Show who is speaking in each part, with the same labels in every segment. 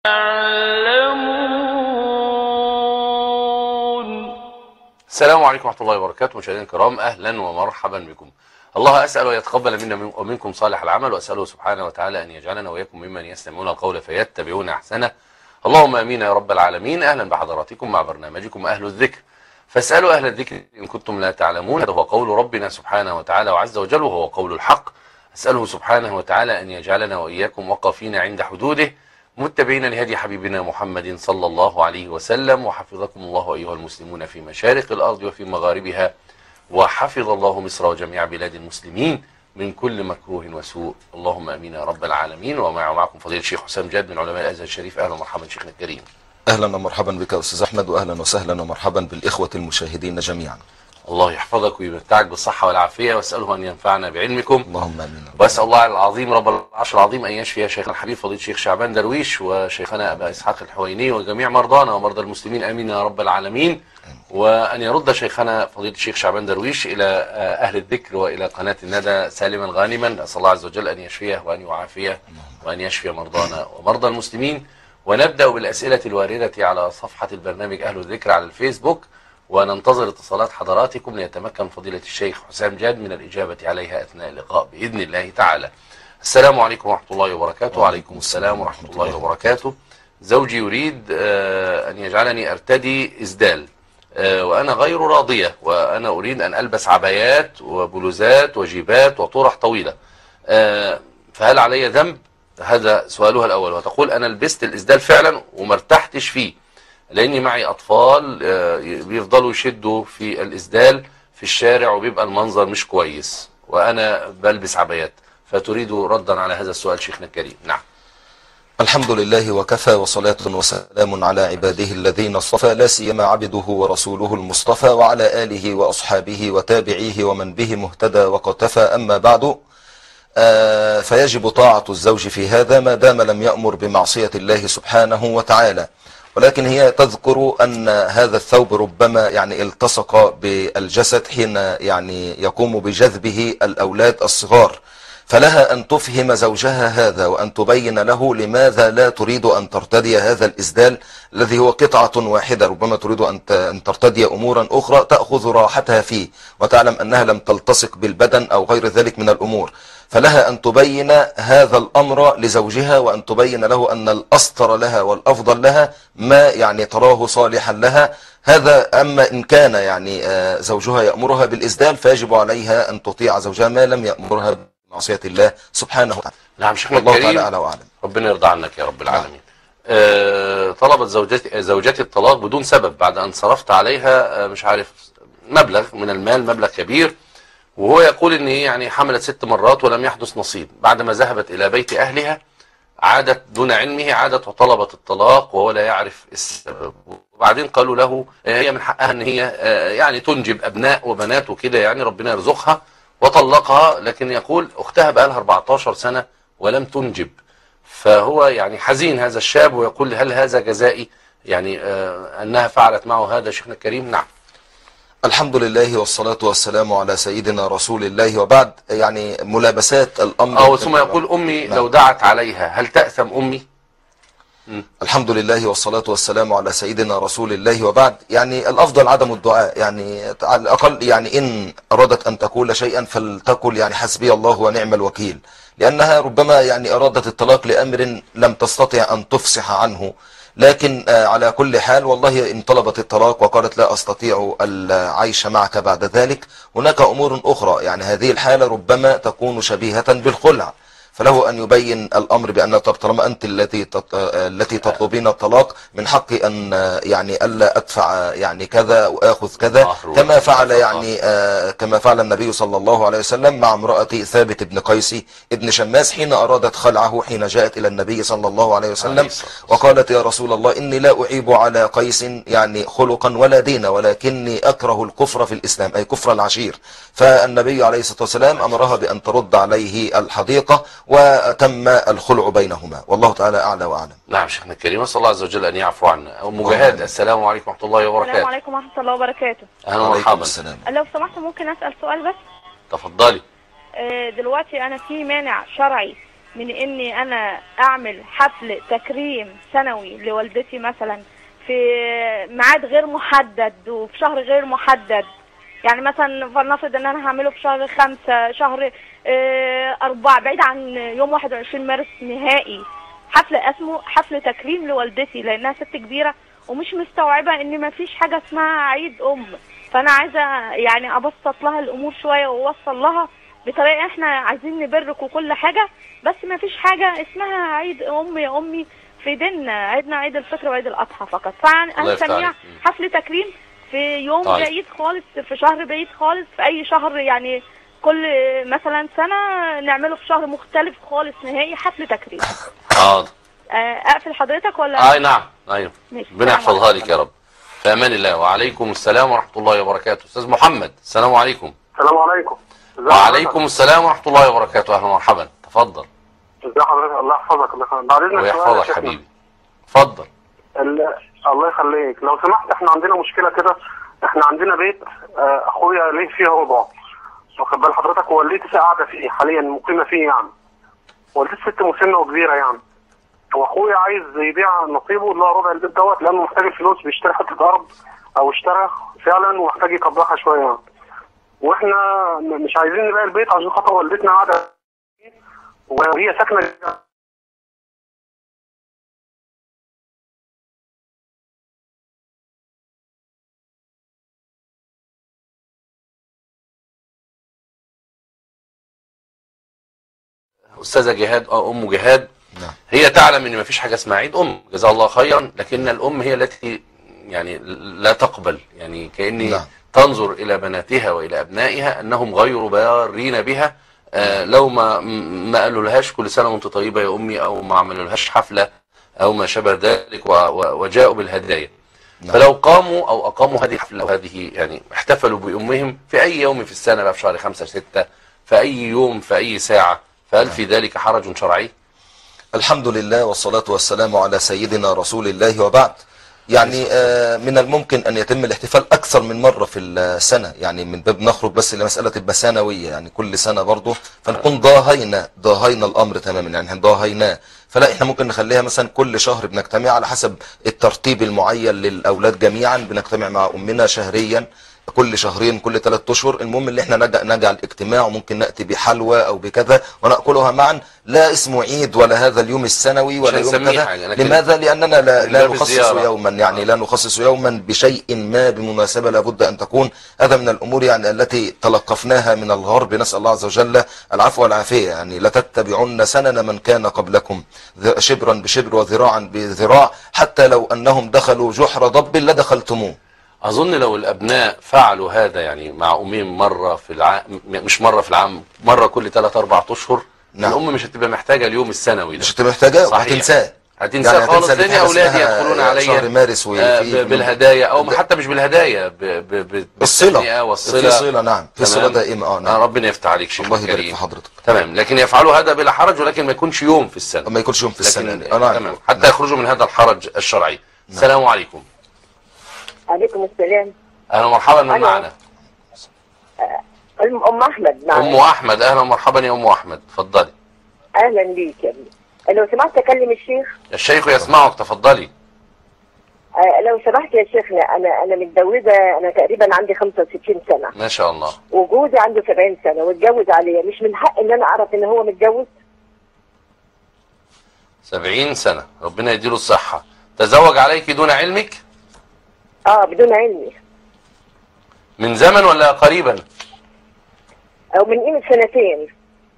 Speaker 1: السلام عليكم ورحمة الله وبركاته. مشاهدينا الكرام، أهلا ومرحبا بكم. الله أسأل ويتقبل منا ومنكم صالح العمل، وأسأله سبحانه وتعالى أن يجعلنا وإياكم ممن يستمعون القول فيتبعون أحسنه. اللهم آمين يا رب العالمين. أهلا بحضراتكم مع برنامجكم أهل الذكر، فاسألوا أهل الذكر إن كنتم لا تعلمون. هذا هو قول ربنا سبحانه وتعالى وعز وجل، وهو قول الحق. أسأله سبحانه وتعالى أن يجعلنا وإياكم وقافين عند حدوده، متبعين لهدي حبيبنا محمد صلى الله عليه وسلم. وحفظكم الله أيها المسلمون في مشارق الأرض وفي مغاربها، وحفظ الله مصر وجميع بلاد المسلمين من كل مكروه وسوء. اللهم امين يا رب العالمين. ومعكم فضيلة الشيخ حسام جاد من علماء الازهر الشريف. اهلا ومرحبا شيخنا الكريم.
Speaker 2: اهلا ومرحبا بك يا استاذ احمد، واهلا وسهلا ومرحبا بالاخوه المشاهدين جميعا.
Speaker 1: الله يحفظك ويمتعك بالصحه والعافيه، واساله ان ينفعنا بعلمكم.
Speaker 2: اللهم امين.
Speaker 1: واسال الله العظيم رب العرش العظيم ان يشفي شيخنا الحبيب فضيلة الشيخ شعبان درويش، وشيخنا ابا اسحاق الحويني، وجميع مرضانا ومرضى المسلمين. امين يا رب العالمين. وأن يرد شيخنا فضيلة الشيخ شعبان درويش إلى أهل الذكر وإلى قناة الندى سالما غانما. أسأل الله عز وجل أن يشفيه وأن يعافيه وأن يشفي مرضانا ومرضى المسلمين. ونبدأ بالأسئلة الواردة على صفحة البرنامج أهل الذكر على الفيسبوك، وننتظر اتصالات حضراتكم ليتمكن فضيلة الشيخ حسام جاد من الإجابة عليها أثناء اللقاء بإذن الله تعالى. السلام عليكم ورحمة الله وبركاته. وعليكم السلام ورحمة الله وبركاته. زوجي يريد أن يجعلني أرتدي إسدال، وأنا غير راضية، وأنا أريد أن ألبس عبايات وبلوزات وجيبات وطرح طويلة، فهل علي ذنب؟ هذا سؤالها الأول. وتقول أنا لبست الإسدال فعلا وما ارتحتش فيه، لأني معي أطفال بيفضلوا يشدوا في الإسدال في الشارع وبيبقى المنظر مش كويس، وأنا بلبس عبايات. فتريد ردا على هذا السؤال شيخنا الكريم. نعم.
Speaker 2: الحمد لله وكفى، وصلاة وسلام على عباده الذين اصطفى، لا سيما عبده ورسوله المصطفى، وعلى آله وأصحابه وتابعيه ومن به مهتدى وقتفى. أما بعد، فيجب طاعة الزوج في هذا ما دام لم يأمر بمعصية الله سبحانه وتعالى. ولكن هي تذكر أن هذا الثوب ربما التصق بالجسد حين يقوم بجذبه الأولاد الصغار، فلها أن تفهم زوجها هذا، وأن تبين له لماذا لا تريد أن ترتدي هذا الإسدال الذي هو قطعة واحدة. ربما تريد أن ترتدي أمورا أخرى تأخذ راحتها فيه، وتعلم أنها لم تلتصق بالبدن أو غير ذلك من الأمور. فلها أن تبين هذا الأمر لزوجها، وأن تبين له أن الأسطر لها والأفضل لها ما تراه صالحا لها. هذا. أما إن كان زوجها يأمرها بالإسدال، فيجب عليها أن تطيع زوجها ما لم يأمرها معصية الله سبحانه وتعالى.
Speaker 1: نعم شيخنا الكريم،
Speaker 2: الله تعالى أعلى وأعلم.
Speaker 1: ربنا يرضى عنك يا رب العالمين. طلبت زوجتي الطلاق بدون سبب بعد أن صرفت عليها مش عارف مبلغ من المال، مبلغ كبير، وهو يقول إن هي حملت 6 مرات ولم يحدث نصيب. بعدما ذهبت إلى بيت أهلها عادت دون علمه، عادت وطلبت الطلاق وهو لا يعرف السبب. وبعدين قالوا له هي من حقها إن هي تنجب أبناء وبنات وكده، ربنا يرزقها، وطلقها. لكن يقول أختها بقى لها 14 سنة ولم تنجب. فهو حزين هذا الشاب، ويقول هل هذا جزائي أنها فعلت معه هذا شيخنا الكريم؟ نعم.
Speaker 2: الحمد لله والصلاة والسلام على سيدنا رسول الله، وبعد ملابسات الأمر.
Speaker 1: ثم يقول أمي لو دعت عليها هل تأثم أمي؟
Speaker 2: الحمد لله والصلاة والسلام على سيدنا رسول الله، وبعد الأفضل عدم الدعاء. على الأقل إن أرادت أن تقول شيئا فلتقل حسبي الله ونعم الوكيل، لأنها ربما أرادت الطلاق لأمر لم تستطع أن تفصح عنه. لكن على كل حال، والله إن طلبت الطلاق وقالت لا أستطيع العيش معك بعد ذلك، هناك أمور أخرى. هذه الحالة ربما تكون شبيهة بالخلع، فله أن يبين الأمر بأن طالما أنت التي تطلبين الطلاق، من حقي أن ألا أدفع كذا وآخذ كذا، كما فعل كما فعل النبي صلى الله عليه وسلم مع امرأة ثابت بن قيس ابن شماس حين أرادت خلعه، حين جاءت إلى النبي صلى الله عليه وسلم وقالت يا رسول الله إني لا أعيب على قيس خلقا ولا دين، ولكني أكره الكفر في الإسلام، أي كفر العشير. فالنبي عليه الصلاة والسلام أمرها بأن ترد عليه الحديقة، وتم الخلع بينهما، والله تعالى أعلى وأعلم.
Speaker 1: نعم شيخنا الكريم، أسأل الله عز وجل أن يعفو عنا. أم مجاهد، السلام عليكم ورحمة الله وبركاته.
Speaker 3: السلام عليكم ورحمة الله وبركاته.
Speaker 1: أهلا ومرحبا.
Speaker 3: لو سمحت ممكن أسأل سؤال بس؟
Speaker 1: تفضلي.
Speaker 3: دلوقتي أنا في مانع شرعي من اني انا اعمل حفل تكريم سنوي لوالدتي مثلا في ميعاد غير محدد وفي شهر غير محدد؟ يعني مثلا فلنفرض ان انا هعمله في شهر 5، شهر 4، بعيد عن يوم 21 مارس نهائي. حفل اسمه حفل تكريم لوالدتي لانها ست كبيرة ومش مستوعبة ان مفيش حاجة اسمها عيد فانا عايزة يعني ابسط لها الامور شوية واوصل لها بطريقة احنا عايزين نبرك وكل حاجة، بس مفيش حاجة اسمها عيد يا امي في ديننا. عيدنا عيد الفطر وعيد الاضحى فقط، فهنسميها حفل تكريم في يوم بعيد خالص، في شهر بعيد خالص، في اي شهر يعني كل مثلا سنة نعمله في شهر مختلف خالص نهائي حفل تكريم.
Speaker 1: حاضر.
Speaker 3: اقفل حضرتك ولا؟
Speaker 1: نعم ايوه. ربنا يحفظها لك يا رب. في امان الله. وعليكم السلام ورحمة الله وبركاته. استاذ محمد، السلام عليكم.
Speaker 4: السلام عليكم.
Speaker 1: وعليكم السلام ورحمة الله وبركاته. اهلا ومرحبا، تفضل.
Speaker 4: ازي حضرتك؟ الله يحفظك. الله يخليك. بعد اذنك
Speaker 1: ويحفظك حبيبي. اتفضل.
Speaker 4: الله يخليك. لو سمحت، احنا عندنا مشكله كده. احنا عندنا بيت اخويا ليه فيه اوضه، واخد بال حضرتك، ووالدتي قاعده فيه حاليا مقيمه فيه يعني. والدتي ست مسنه وكبيره يعني، واخويا عايز يبيع نصيبه اللي هو ربع البيت دوت، لانه محتاج الفلوس، بيشتري حته ارض او اشترى فعلا ومحتاج يكبرها شويه يعني. واحنا مش عايزين نبيع البيت عشان خاطر والدتنا قاعده وهي ساكنه.
Speaker 1: استاذه جهاد ام جهاد،
Speaker 2: نعم.
Speaker 1: هي تعلم ان مفيش حاجه اسمها عيد جزاها الله خيرا، لكن الام هي التي يعني لا تقبل، يعني كأني
Speaker 2: نعم.
Speaker 1: تنظر الى بناتها والى ابنائها انهم غير بارين بها. لو ما قالوا لهاش كل سنه وانت طيبه يا امي، او ما عملوا لهاش حفله او ما شابه ذلك وجاءوا بالهدايا.
Speaker 2: نعم.
Speaker 1: فلو قاموا او اقاموا هذه الحفله او هذه يعني احتفلوا بامهم في اي يوم في السنه بقى، في شهر 5 6، في اي يوم في اي ساعه، فهل في ذلك حرج شرعي؟
Speaker 2: الحمد لله والصلاة والسلام على سيدنا رسول الله وبعد. يعني من الممكن أن يتم الاحتفال أكثر من مرة في السنة، يعني من باب نخرج بس لمسألة البسانوية، يعني كل سنة برضه فنكون ضاهينا الأمر تماما، يعني ضاهيناه. فلا احنا ممكن نخليها مثلا كل شهر بنجتمع على حسب الترتيب المعين للأولاد جميعا، بنجتمع مع أمنا شهريا، كل شهرين، كل 3 اشهر. المهم اللي احنا نجعل اجتماع، وممكن نأتي بحلوى او بكذا ونأكلها معا. لا اسمه عيد ولا هذا اليوم السنوي ولا يوم كذا. لماذا؟ لأننا لا نخصص يوما، يعني لا نخصص يوما بشيء ما بمناسبة لابد أن تكون. هذا من الأمور يعني التي تلقفناها من الغرب، نسأل الله عز وجل العفو والعافية. يعني لتتبعن سنن من كان قبلكم شبرا بشبر وذراعا بذراع، حتى لو أنهم دخلوا جحر ضب لدخلتموه.
Speaker 1: أظن لو الأبناء فعلوا هذا يعني مع أمهم مرة في العام، مش مرة في العام، مرة كل 3 4 أشهر،
Speaker 2: نعم.
Speaker 1: الأم مش هتبقى محتاجة اليوم السنوي ده،
Speaker 2: مش هتبقى محتاجة،
Speaker 1: وهتنساه. هتنساه
Speaker 2: يعني
Speaker 1: خالص، لأن أولادي يدخلون علي
Speaker 2: شهر مارس
Speaker 1: بالهدايا، أو حتى مش بالهدايا، بالصلة والصلة.
Speaker 2: في صلة، نعم، في صلة دائمة. نعم.
Speaker 1: ربنا يفتح عليك شيخ
Speaker 2: الله يبارك
Speaker 1: كريم.
Speaker 2: في حضرتك.
Speaker 1: تمام، لكن يفعلوا هذا بلا حرج، ولكن ما يكونش يوم في السنة.
Speaker 2: ما يكونش يوم في السنة.
Speaker 1: تمام، حتى يخرجوا من هذا الحرج الشرعي. السلام عليكم.
Speaker 5: عليكم السلام.
Speaker 1: اهلا ومرحبا. من معنا؟
Speaker 5: ام احمد معنا.
Speaker 1: ام احمد، اهلا ومرحبا يا ام احمد، اتفضلي.
Speaker 5: اهلا بيك يا ابني. لو سمحت اكلم الشيخ.
Speaker 1: الشيخ يسمعك، تفضلي.
Speaker 5: لو سمحت يا شيخنا، انا متجوزه، انا تقريبا عندي 65 سنه.
Speaker 1: ما شاء الله.
Speaker 5: وجوزي عنده 70 سنه واتجوز عليا، مش من حق ان انا اعرف ان هو متجوز؟
Speaker 1: 70 سنه، ربنا يديله الصحه. تزوج عليك دون علمك؟
Speaker 5: بدون علمي.
Speaker 1: من زمن ولا قريبا؟
Speaker 5: او من قيمه سنتين.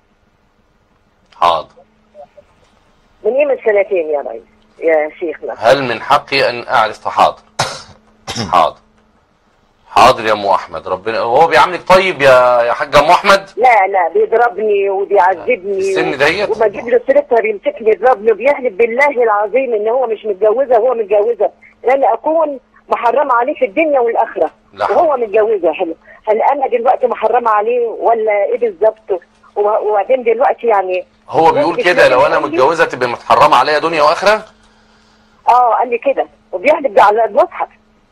Speaker 1: حاضر.
Speaker 5: من قيمه سنتين يا ريس يا شيخنا.
Speaker 1: هل من حقي ان اعرف؟ حاضر. حاضر. حاضر يا ام احمد. ربنا هو بيعاملك طيب يا حاجه ام احمد؟
Speaker 5: لا بيضربني وبيعذبني.
Speaker 1: السن ديت؟
Speaker 5: وما اجيب له سيرتها بيمسكني يضربني وبيحلف بالله العظيم ان هو مش متجوزه وهو متجوزه، لان اكون محرمه عليه في الدنيا والاخره. وهو متجوزها. حلو. هل انا دلوقتي محرمه عليه ولا ايه بالظبط؟ وبعدين دلوقتي يعني
Speaker 1: هو بيقول كده لو انا متجوزه تبقى متحرمه عليا دنيا واخره؟
Speaker 5: قال لي كده، وبيحلف على المصحف.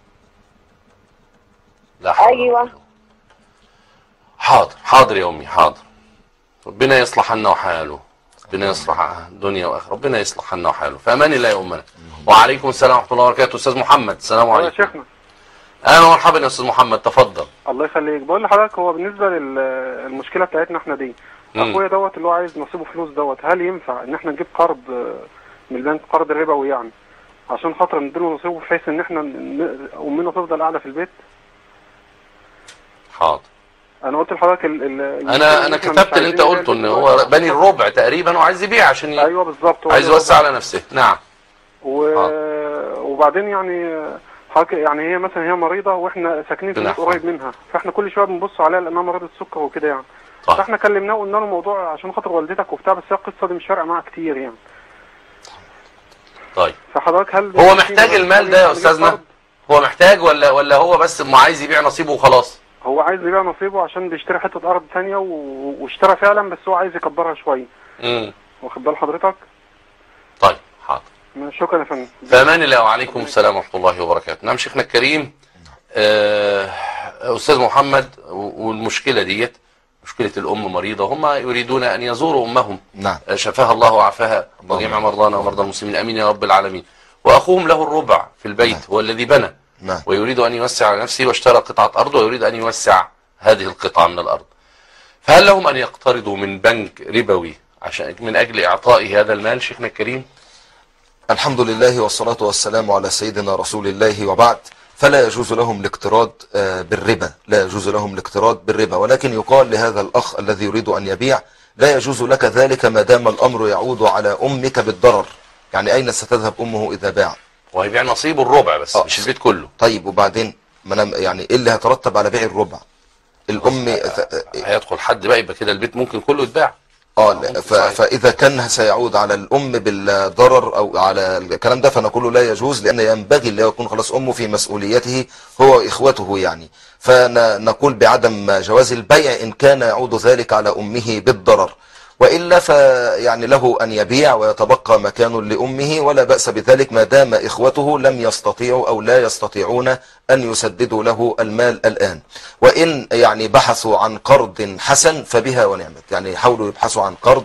Speaker 1: لا حول.
Speaker 5: ايوه.
Speaker 1: حاضر يا امي، حاضر. ربنا يصلح لنا وحاله. ربنا يصلح دنيا واخره، ربنا يصلح حالنا وحاله. في امان الله يا امنا. وعليكم السلام ورحمه الله وبركاته. استاذ محمد، السلام عليكم.
Speaker 6: يا شيخنا.
Speaker 1: اهلا ومرحبا يا استاذ محمد، تفضل.
Speaker 6: الله يخليك. بقول لحضرتك، هو بالنسبه للمشكله بتاعتنا احنا دي، اخويا دوت اللي هو عايز نصيبه فلوس دوت، هل ينفع ان احنا نجيب قرض من البنك، قرض ربوي يعني، عشان خاطر نديله نصيبه بحيث ان احنا امنا تفضل قاعده في البيت؟
Speaker 1: حاضر.
Speaker 6: انا قلت لحضرتك
Speaker 1: انا كتبت اللي انت قلته، ان هو بني الربع تقريبا وعايز يبيع عشان
Speaker 6: ايوه بالظبط،
Speaker 1: عايز يوسع على نفسه. نعم.
Speaker 6: وبعدين يعني حضرتك يعني هي مثلا هي مريضه واحنا ساكنين في بيت قريب منها، فاحنا كل شويه بنبص عليها لانها مريضه السكر وكده يعني. فاحنا كلمناه وقلنا له الموضوع عشان خاطر والدتك وبتاع، بس هي القصه دي مش فارقه معاها كتير يعني.
Speaker 1: طيب
Speaker 6: فحضرتك هل
Speaker 1: هو محتاج المال ده يا استاذنا؟ هو محتاج ولا هو بس عايز يبيع نصيبه وخلاص؟
Speaker 6: هو عايز يبيع نصيبه عشان بيشتري حته ارض ثانيه واشترى فعلا، بس هو عايز يكبرها شويه. واخد بال حضرتك؟
Speaker 1: طيب حاضر.
Speaker 6: شكرا يا فندم.
Speaker 1: في امان الله. وعليكم السلام ورحمه الله وبركاته. نعم شيخنا الكريم. استاذ محمد، والمشكله ديت مشكله الام مريضه، هم يريدون ان يزوروا امهم.
Speaker 2: نعم.
Speaker 1: شفاها الله وعافاها وجميع مرضانا ومرضى المسلمين، امين يا رب العالمين. واخوهم له الربع في البيت. نعم. هو الذي بنى.
Speaker 2: نعم.
Speaker 1: ويريد ان يوسع على نفسه واشترى قطعه ارض ويريد ان يوسع هذه القطعه من الارض. فهل لهم ان يقترضوا من بنك ربوي عشان من اجل اعطائه هذا المال شيخنا الكريم؟
Speaker 2: الحمد لله والصلاة والسلام على سيدنا رسول الله، وبعد. فلا يجوز لهم الاقتراض بالربا، لا يجوز لهم الاقتراض بالربا، ولكن يقال لهذا الأخ الذي يريد أن يبيع: لا يجوز لك ذلك ما دام الأمر يعود على أمك بالضرر. يعني أين ستذهب أمه إذا باع؟
Speaker 1: وهيبيع نصيبه الربع بس، مش البيت كله.
Speaker 2: طيب وبعدين يعني إيه اللي هترتب على بيع الربع؟ الأم
Speaker 1: هيدخل حد بقى، يبقى كده البيت ممكن كله يتباع.
Speaker 2: فإذا كان سيعود على الأم بالضرر أو على الكلام ده فنقول لا يجوز، لأن ينبغي اللي يكون خلاص أمه في مسؤوليته هو وإخوته يعني. فنقول بعدم جواز البيع إن كان يعود ذلك على أمه بالضرر، وإلا فيعني له أن يبيع ويتبقى مكان لأمه، ولا بأس بذلك ما دام إخوته لم يستطيعوا أو لا يستطيعون أن يسددوا له المال الآن. وإن يعني بحثوا عن قرض حسن فبها ونعمت، يعني حاولوا يبحثوا عن قرض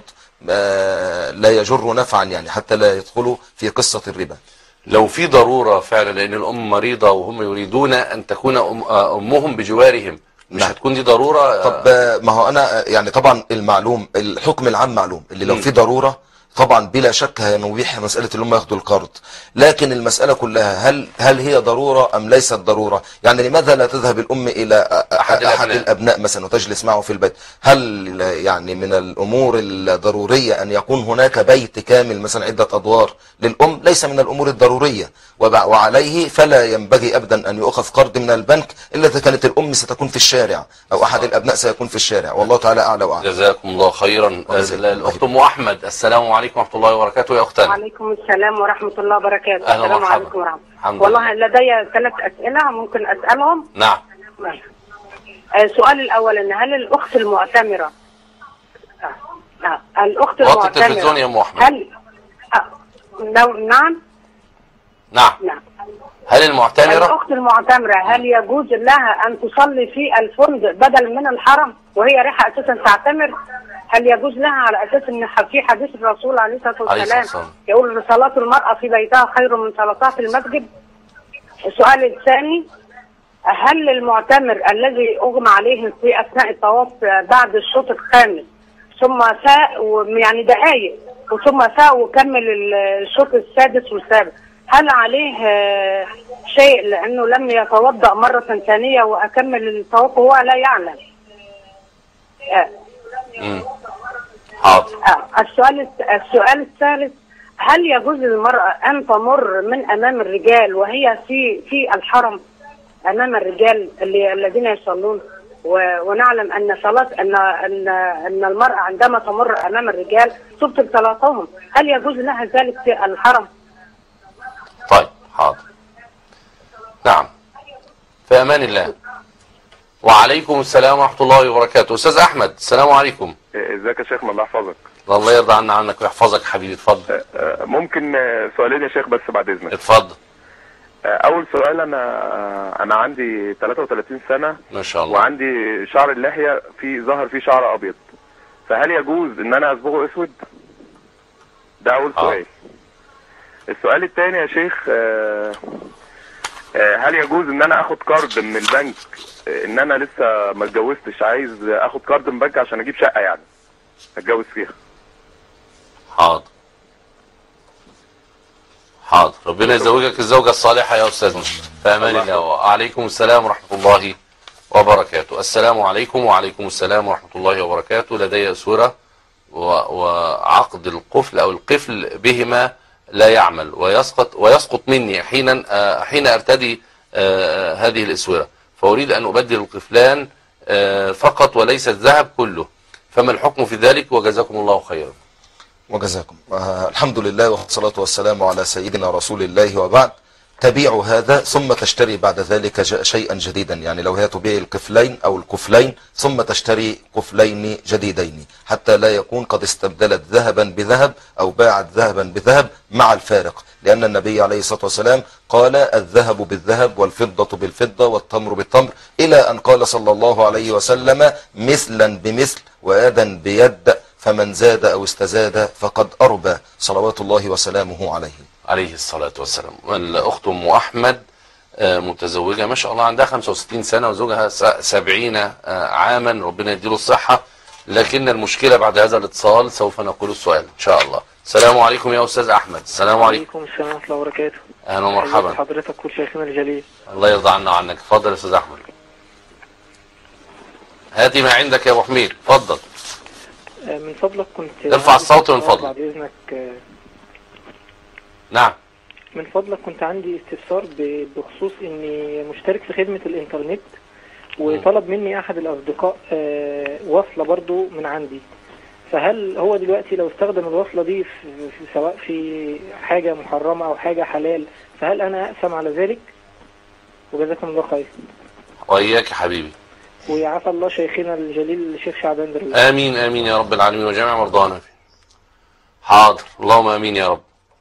Speaker 2: لا يجر نفعا يعني، حتى لا يدخلوا في قصة الربا.
Speaker 1: لو في ضرورة فعلا لأن الأم مريضة وهم يريدون أن تكون أمهم بجوارهم، مش هتكون دي ضرورة؟
Speaker 2: طب ما هو أنا يعني طبعا المعلوم الحكم العام معلوم، اللي لو في ضرورة طبعا بلا شك هنوبيح مسألة اللي هم ياخدوا القرض، لكن المسألة كلها هل هي ضرورة أم ليست ضرورة؟ يعني لماذا لا تذهب الأم إلى أحد الأبناء مثلا وتجلس معه في البيت؟ هل يعني من الأمور الضرورية أن يكون هناك بيت كامل مثلا عدة أدوار للأم؟ ليس من الأمور الضرورية، وعليه فلا ينبغي أبدا أن يؤخذ قرض من البنك إلا إذا كانت الأم ستكون في الشارع أو أحد الأبناء سيكون في الشارع، والله تعالى أعلى وأعلم.
Speaker 1: جزاكم الله خيرا. الأخت أم أحمد، السلام عليكم ورحمة الله وبركاته يا أختنا.
Speaker 7: وعليكم السلام ورحمة الله وبركاته.
Speaker 1: أهلا
Speaker 7: السلام
Speaker 1: مرحبا.
Speaker 7: عليكم ورحمة الله. والله لدي 3 أسئلة ممكن أسألهم؟
Speaker 1: نعم.
Speaker 7: السؤال الأول: إن هل الأخت المعتمرة الأخت
Speaker 1: وقت التلفزيون يا أم أحمد.
Speaker 7: هل نعم.
Speaker 1: هل المعتمرة
Speaker 7: الأخت المعتمرة هل يجوز لها أن تصلي في الفندق بدل من الحرم وهي رايحة أساسا تعتمر؟ هل يجوز لها على أساس أن في حديث الرسول عليه الصلاة والسلام يقول صلاة المرأة في بيتها خير من صلاتها في المسجد؟ السؤال الثاني: هل المعتمر الذي أغمى عليه في أثناء الطواف بعد الشوط الخامس ثم فاق يعني دقائق وثم فاق وكمل الشوط السادس والسابع، هل عليه شيء لأنه لم يتوضأ مرة ثانية وأكمل الطواف وهو لا يعلم؟
Speaker 1: حاضر.
Speaker 7: السؤال الثالث: هل يجوز للمرأة أن تمر من أمام الرجال وهي في الحرم أمام الرجال الذين يصلون؟ ونعلم أن صلاة أن المرأة عندما تمر أمام الرجال تبطل صلاتهم، هل يجوز لها ذلك في الحرم؟
Speaker 1: طيب حاضر. نعم. في أمان الله. وعليكم السلام ورحمة الله وبركاته. أستاذ أحمد، السلام عليكم.
Speaker 8: ازيك يا شيخنا؟ الله يحفظك.
Speaker 1: الله يرضى عنك ويحفظك حبيبي. اتفضل.
Speaker 8: ممكن سؤالين يا شيخ بس بعد اذنك؟
Speaker 1: اتفضل.
Speaker 8: اول سؤال: انا عندي 33 سنة
Speaker 1: ما شاء الله،
Speaker 8: وعندي شعر اللحية ظهر فيه شعر ابيض، فهل يجوز ان انا اصبغه اسود؟ ده اول سؤال. السؤال الثاني يا شيخ، هل يجوز ان انا اخد كارد من البنك، ان انا لسه ما اتجوزتش عايز اخد كارد من البنك عشان اجيب شقه يعني اتجوز فيها؟
Speaker 1: حاضر حاضر، ربنا يزوجك الزوجه الصالحه يا استاذنا. في امان الله. وعليكم السلام ورحمه الله وبركاته. السلام عليكم. وعليكم السلام ورحمه الله وبركاته. لدي سوره وعقد القفل او القفل بهما لا يعمل ويسقط مني حين ارتدي هذه الاسوره، فاريد ان ابدل القفلان فقط وليس الذهب كله، فما الحكم في ذلك؟ وجزاكم الله خيرا.
Speaker 2: وجزاكم. الحمد لله والصلاة والسلام على سيدنا رسول الله، وبعد. تبيع هذا ثم تشتري بعد ذلك شيئا جديدا، يعني لو هي تبيع القفلين أو الكفلين ثم تشتري كفلين جديدين، حتى لا يكون قد استبدلت ذهبا بذهب أو باعت ذهبا بذهب مع الفارق، لأن النبي عليه الصلاة والسلام قال الذهب بالذهب والفضة بالفضة والتمر بالتمر، إلى أن قال صلى الله عليه وسلم مثلا بمثل ويدا بيد، فمن زاد أو استزاد فقد أربى، صلوات الله وسلامه عليه
Speaker 1: الصلاة والسلام. الأخت أم أحمد متزوجة ما شاء الله، عندها 65 سنة وزوجها 70 عاما، ربنا يديله الصحة، لكن المشكلة بعد هذا الاتصال سوف نقول السؤال إن شاء الله. السلام عليكم يا أستاذ أحمد. السلام عليكم.
Speaker 9: وعليكم السلام ورحمة الله وبركاته.
Speaker 1: أهلا ومرحبا
Speaker 9: حضرتك وشيخنا الجليل.
Speaker 1: الله يرضى عنا وعنك. اتفضل يا أستاذ أحمد، هاتي ما عندك يا أبو حميد، اتفضل.
Speaker 9: من فضلك كنت
Speaker 1: ارفع الصوت من فضلك.
Speaker 9: بعد إذنك.
Speaker 1: نعم.
Speaker 9: من فضلك كنت عندي استفسار بخصوص اني مشترك في خدمة الانترنت، وطلب مني احد الاصدقاء وصلة برضو من عندي، فهل هو دلوقتي لو استخدم الوصلة دي سواء في حاجة محرمة او حاجة حلال، فهل انا اقسم على ذلك؟ وجزاكم الله خير.
Speaker 1: وإياك يا حبيبي.
Speaker 9: ويعافى الله شيخنا الجليل الشيخ شعبان درويش.
Speaker 1: آمين آمين يا رب العالمين وجميع مرضانا. حاضر، اللهم آمين يا رب.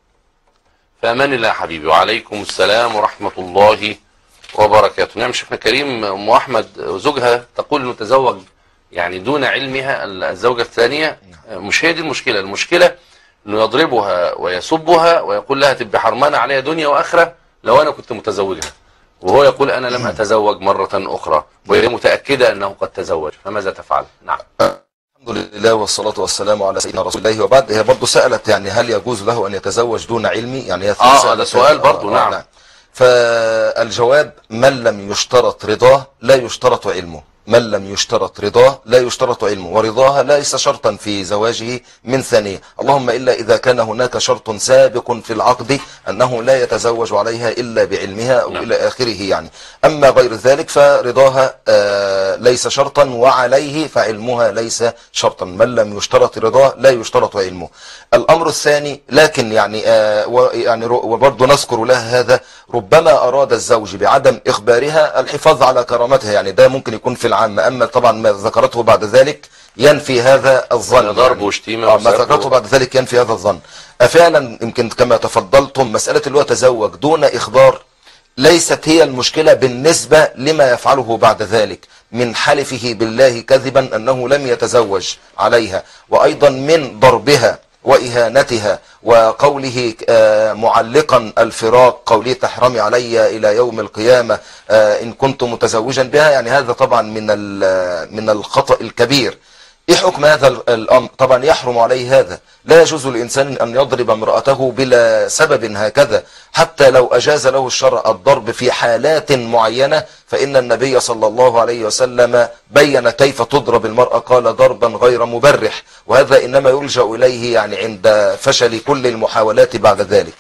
Speaker 1: فأمان الله يا حبيبي. وعليكم السلام ورحمة الله وبركاته. نعم شيخنا الكريم، أم أحمد زوجها تقول إنه تزوج يعني دون علمها الزوجة الثانية. مش هي دي المشكلة، المشكلة إنه يضربها ويسبها ويقول لها تبقى حرمانة عليها دنيا وآخرة لو أنا كنت متزوجها، وهو يقول أنا لم أتزوج مرة أخرى، وهي متأكدة أنه قد تزوج، فماذا تفعل؟ نعم.
Speaker 2: الحمد لله والصلاة والسلام على سيدنا رسول الله، وبعد. هي برضه سألت يعني هل يجوز له أن يتزوج دون علمي؟ يعني هي
Speaker 1: ده سؤال برضه. نعم.
Speaker 2: فالجواب من لم يشترط رضاه لا يشترط علمه، من لم يشترط رضاه لا يشترط علمه، ورضاها ليس شرطا في زواجه من ثانية، اللهم إلا إذا كان هناك شرط سابق في العقد أنه لا يتزوج عليها إلا بعلمها أو إلى آخره يعني. أما غير ذلك فرضاها ليس شرطا، وعليه فعلمها ليس شرطا، من لم يشترط رضاه لا يشترط علمه. الأمر الثاني، لكن يعني وبرضه نذكر لها هذا، ربما أراد الزوج بعدم إخبارها الحفاظ على كرامتها، يعني ده ممكن يكون في العامة، أما طبعا ما ذكرته بعد ذلك ينفي هذا الظن،
Speaker 1: ضرب وشتيمة
Speaker 2: ما ذكرته بعد ذلك ينفي هذا الظن. فعلا يمكن كما تفضلتم مسألة اللي هو تزوج دون إخبار ليست هي المشكلة بالنسبة لما يفعله بعد ذلك من حلفه بالله كذبا أنه لم يتزوج عليها، وأيضا من ضربها وإهانتها، وقوله معلقا الفراق، قوله تحرمي علي إلى يوم القيامة إن كنت متزوجا بها، يعني هذا طبعا من الخطأ الكبير. ايه حكم هذا الامر؟ طبعا يحرم عليه هذا، لا يجوز للانسان ان يضرب امرأته بلا سبب هكذا، حتى لو اجاز له الشرع الضرب في حالات معينة، فان النبي صلى الله عليه وسلم بين كيف تضرب المرأة، قال ضربا غير مبرح، وهذا انما يلجأ اليه يعني عند فشل كل المحاولات بعد ذلك.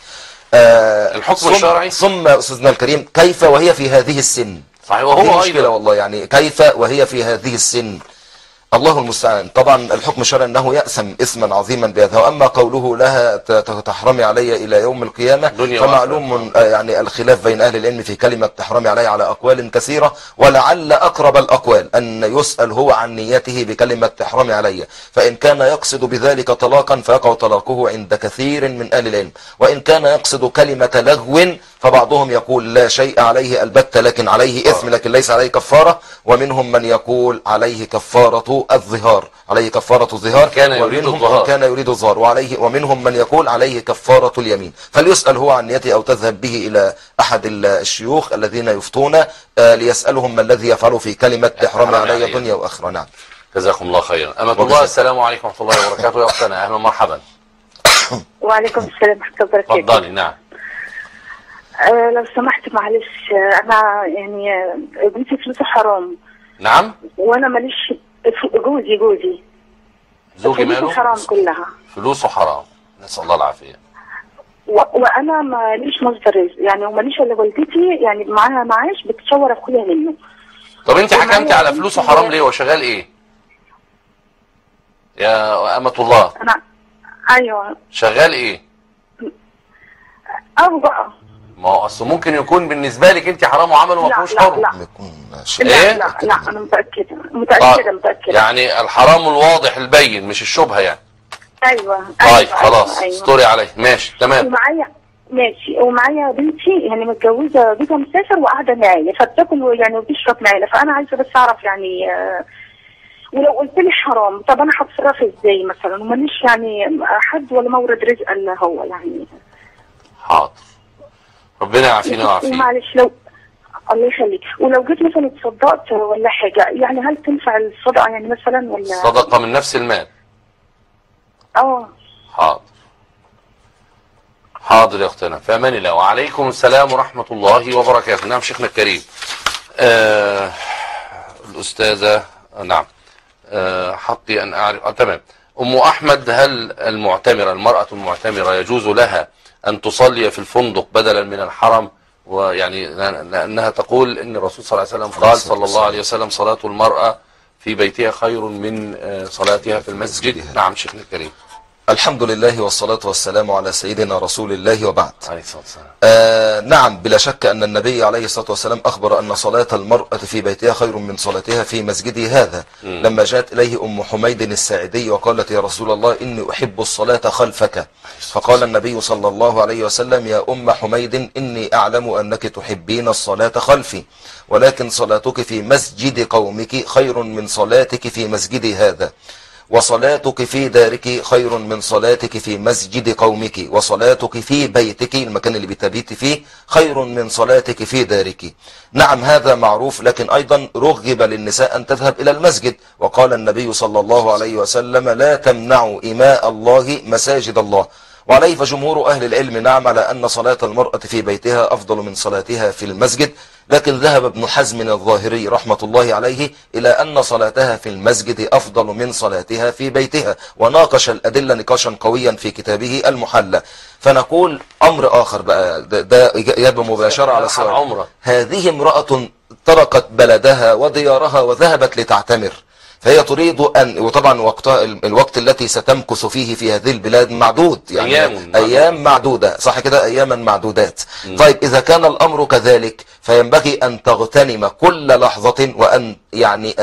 Speaker 1: الحكم الشرعي
Speaker 2: ثم استاذنا الكريم، كيف وهي في هذه السن؟
Speaker 1: صحيح، وهو
Speaker 2: مشكلة والله، يعني كيف وهي في هذه السن؟ الله المستعان. طبعا الحكم الشرعي انه يأثم اسما عظيما بهذا، واما قوله لها تحرمي علي الى يوم القيامة فمعلوم يعني الخلاف بين اهل العلم في كلمة تحرمي علي على اقوال كثيرة، ولعل اقرب الاقوال ان يسأل هو عن نيته بكلمة تحرمي علي، فان كان يقصد بذلك طلاقا فيقع طلاقه عند كثير من اهل العلم، وان كان يقصد كلمة لغو فبعضهم يقول لا شيء عليه البتة، لكن عليه اثم لكن ليس عليه كفارة، ومنهم من يقول عليه كفارة الظهار، عليه كفارة الظهار
Speaker 1: كان يريد الظهار،
Speaker 2: كان يريد الظهار، ومنهم من يقول عليه كفارة اليمين. فليسأل هو عن نيته أو تذهب به إلى أحد الشيوخ الذين يفتون ليسألهم ما الذي يفعله في كلمة احرمي علي دنيا وآخرة. نعم.
Speaker 1: جزاكم الله خيرا. أمة الله، السلام عليكم ورحمة الله وبركاته. يا أختنا أهلا ومرحبا.
Speaker 10: وعليكم السلام ورحمة الله وبركاته.
Speaker 1: اتفضلي. نعم.
Speaker 10: لو سمحت معلش، أنا يعني جوزي فلوسه حرام.
Speaker 1: نعم.
Speaker 10: وأنا ماليش. جوزي
Speaker 1: زوجي ماله؟
Speaker 10: فلوسه حرام كلها.
Speaker 1: فلوسه حرام، نسأل الله العافية.
Speaker 10: وأنا ماليش مصدر رزق يعني، وماليش إلا والدتي يعني معاها معاش بتشور أخويا منه.
Speaker 1: طب أنت حكمتي على فلوسه حرام ليه؟ وشغال إيه؟ يا أمة الله.
Speaker 10: أنا أيوه.
Speaker 1: شغال إيه؟
Speaker 10: بقى.
Speaker 1: ما هو اصل ممكن يكون بالنسبه لك انت حرام وعمله ما فيهوش حرم.
Speaker 10: لا انا متاكده
Speaker 1: يعني الحرام الواضح البين مش الشبهه يعني.
Speaker 10: ايوه.
Speaker 1: طيب خلاص استوري عليه. ماشي تمام.
Speaker 10: ومعايا بنتي يعني متجوزه، جوزها مسافر وقاعده معايا، فبتاكل يعني وبتشرب معايا، فانا عايزه بس اعرف يعني ولو قلت لي حرام طب انا هتصرف ازاي مثلا، وماليش يعني حد ولا مورد رزق الا هو يعني.
Speaker 1: حاضر، ربنا يعافينا ويعافيك.
Speaker 10: معلش لو الله يخليك، ولو جيت مثلا اتصدقت ولا حاجه يعني هل تنفع الصدقه يعني مثلا ولا؟
Speaker 1: صدقه من نفس المال. حاضر حاضر يا اختنا، في امان الله. وعليكم السلام ورحمه الله وبركاته. نعم شيخنا الكريم. الاستاذه نعم. حقي ان اعرف. تمام. ام احمد، هل المراه المعتمره يجوز لها أن تصلي في الفندق بدلا من الحرم؟ ويعني لأنها تقول إن الرسول صلى الله عليه وسلم قال صلى الله عليه وسلم صلاة المرأة في بيتها خير من صلاتها في المسجد. نعم شيخنا الكريم.
Speaker 2: الحمد لله والصلاة والسلام على سيدنا رسول الله وبعد.
Speaker 1: عليه الصلاة والسلام.
Speaker 2: نعم بلا شك أن النبي عليه الصلاة والسلام أخبر أن صلاة المرأة في بيتها خير من صلاتها في مسجدي هذا. لما جاءت إليه أم حميد الساعدي وقالت يا رسول الله إني أحب الصلاة خلفك، فقال النبي صلى الله عليه وسلم يا أم حميد إني أعلم أنك تحبين الصلاة خلفي، ولكن صلاتك في مسجد قومك خير من صلاتك في مسجدي هذا، وصلاتك في دارك خير من صلاتك في مسجد قومك، وصلاتك في بيتك المكان اللي بتبيت فيه خير من صلاتك في دارك. نعم هذا معروف، لكن أيضا رغب للنساء أن تذهب إلى المسجد، وقال النبي صلى الله عليه وسلم لا تمنعوا إماء الله مساجد الله. وعليه فجمهور أهل العلم نعم على أن صلاة المرأة في بيتها أفضل من صلاتها في المسجد، لكن ذهب ابن حزم الظاهري رحمة الله عليه إلى أن صلاتها في المسجد أفضل من صلاتها في بيتها، وناقش الأدلة نقاشا قويا في كتابه المحلى. فنقول أمر آخر بقى، ده إجابة مباشرة على سؤال. هذه امرأة تركت بلدها وديارها وذهبت لتعتمر، فهي تريد أن، وطبعا الوقت التي ستمكث فيه في هذه البلاد معدود يعني أيام معدودة، صح كده، أياما معدودات. طيب إذا كان الأمر كذلك فينبغي أن تغتنم كل لحظة، وأن يعني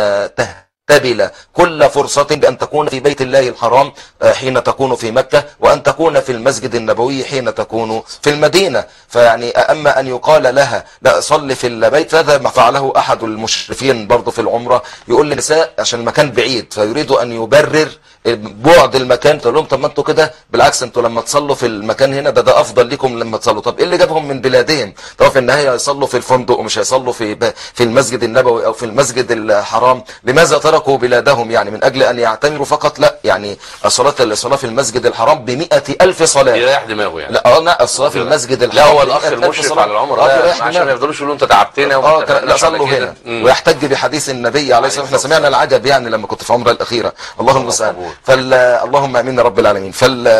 Speaker 2: تهتبل كل فرصة بأن تكون في بيت الله الحرام حين تكون في مكة، وأن تكون في المسجد النبوي حين تكون في المدينة. فيعني أما أن يقال لها لا صلي في البيت، هذا ما فعله أحد المشرفين برضو في العمرة، يقول للنساء عشان المكان بعيد فيريد أن يبرر بعد المكان، تقول لهم طب ما انتوا كده بالعكس، انتوا لما تصلوا في المكان هنا ده افضل لكم لما تصلوا. طب ايه اللي جابهم من بلادهم؟ طب في النهايه يصلوا في الفندق ومش هيصلوا في المسجد النبوي او في المسجد الحرام. لماذا تركوا بلادهم يعني من اجل ان يعتمروا فقط؟ لا، يعني الصلاه في المسجد الحرام ب100,000 صلاه.
Speaker 1: يريح دماغه يعني.
Speaker 2: لا الصلاه في المسجد الحرام.
Speaker 1: لا هو الاخ المشرف على العمره ده عشان ما يفضلوش يقولوا انت تعبتنا
Speaker 2: لا صلوا هنا، ويحتج بحديث النبي عليه الصلاه والسلام. احنا سمعنا العجب يعني لما كنت في العمره الاخيره، اللهم المستعان. اللهم امين يا رب العالمين.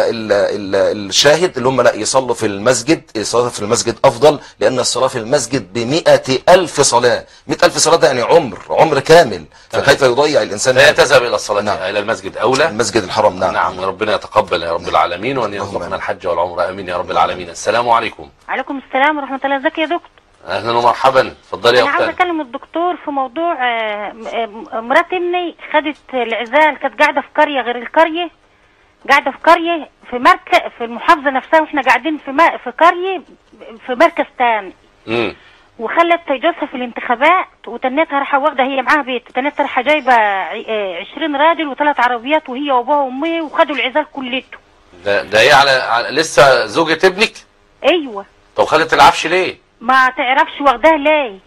Speaker 2: فالشاهد اللي هم لا يصلوا في المسجد، الصلاه في المسجد افضل، لان الصلاه في المسجد ب100,000 صلاه. 100,000 صلاه ده يعني عمر كامل، فكيف يضيع الانسان؟
Speaker 1: لا تذهب الى الصلاه. نعم. الى المسجد اولى،
Speaker 2: المسجد الحرام. نعم
Speaker 1: نعم. وربنا يتقبل يا رب العالمين، وان يرزقنا الحج والعمره، امين يا رب العالمين. السلام عليكم.
Speaker 11: وعليكم السلام ورحمه الله. ازيك يا دكتور؟
Speaker 1: اهلا ومرحبا، اتفضلي يا
Speaker 11: اختي. انا عاوزه اكلم الدكتور في موضوع مرات ابني خدت العزال، كانت قاعده في قريه غير القريه، قاعده في قريه في مركز في المحافظه نفسها، واحنا قاعدين في قريه في مركز تاني. وخلت جوزها في الانتخابات، وتنتها رايحه واخده هي معاها بيت، تنتها رايحه جايبه 20 راجل و3 عربيات وهي وابوها وامي، وخدوا العزال كلته.
Speaker 1: ده ايه على لسه زوجة ابنك؟
Speaker 11: ايوه.
Speaker 1: طب خدت العفش ليه؟
Speaker 11: ما تعرفش واخداها ليه.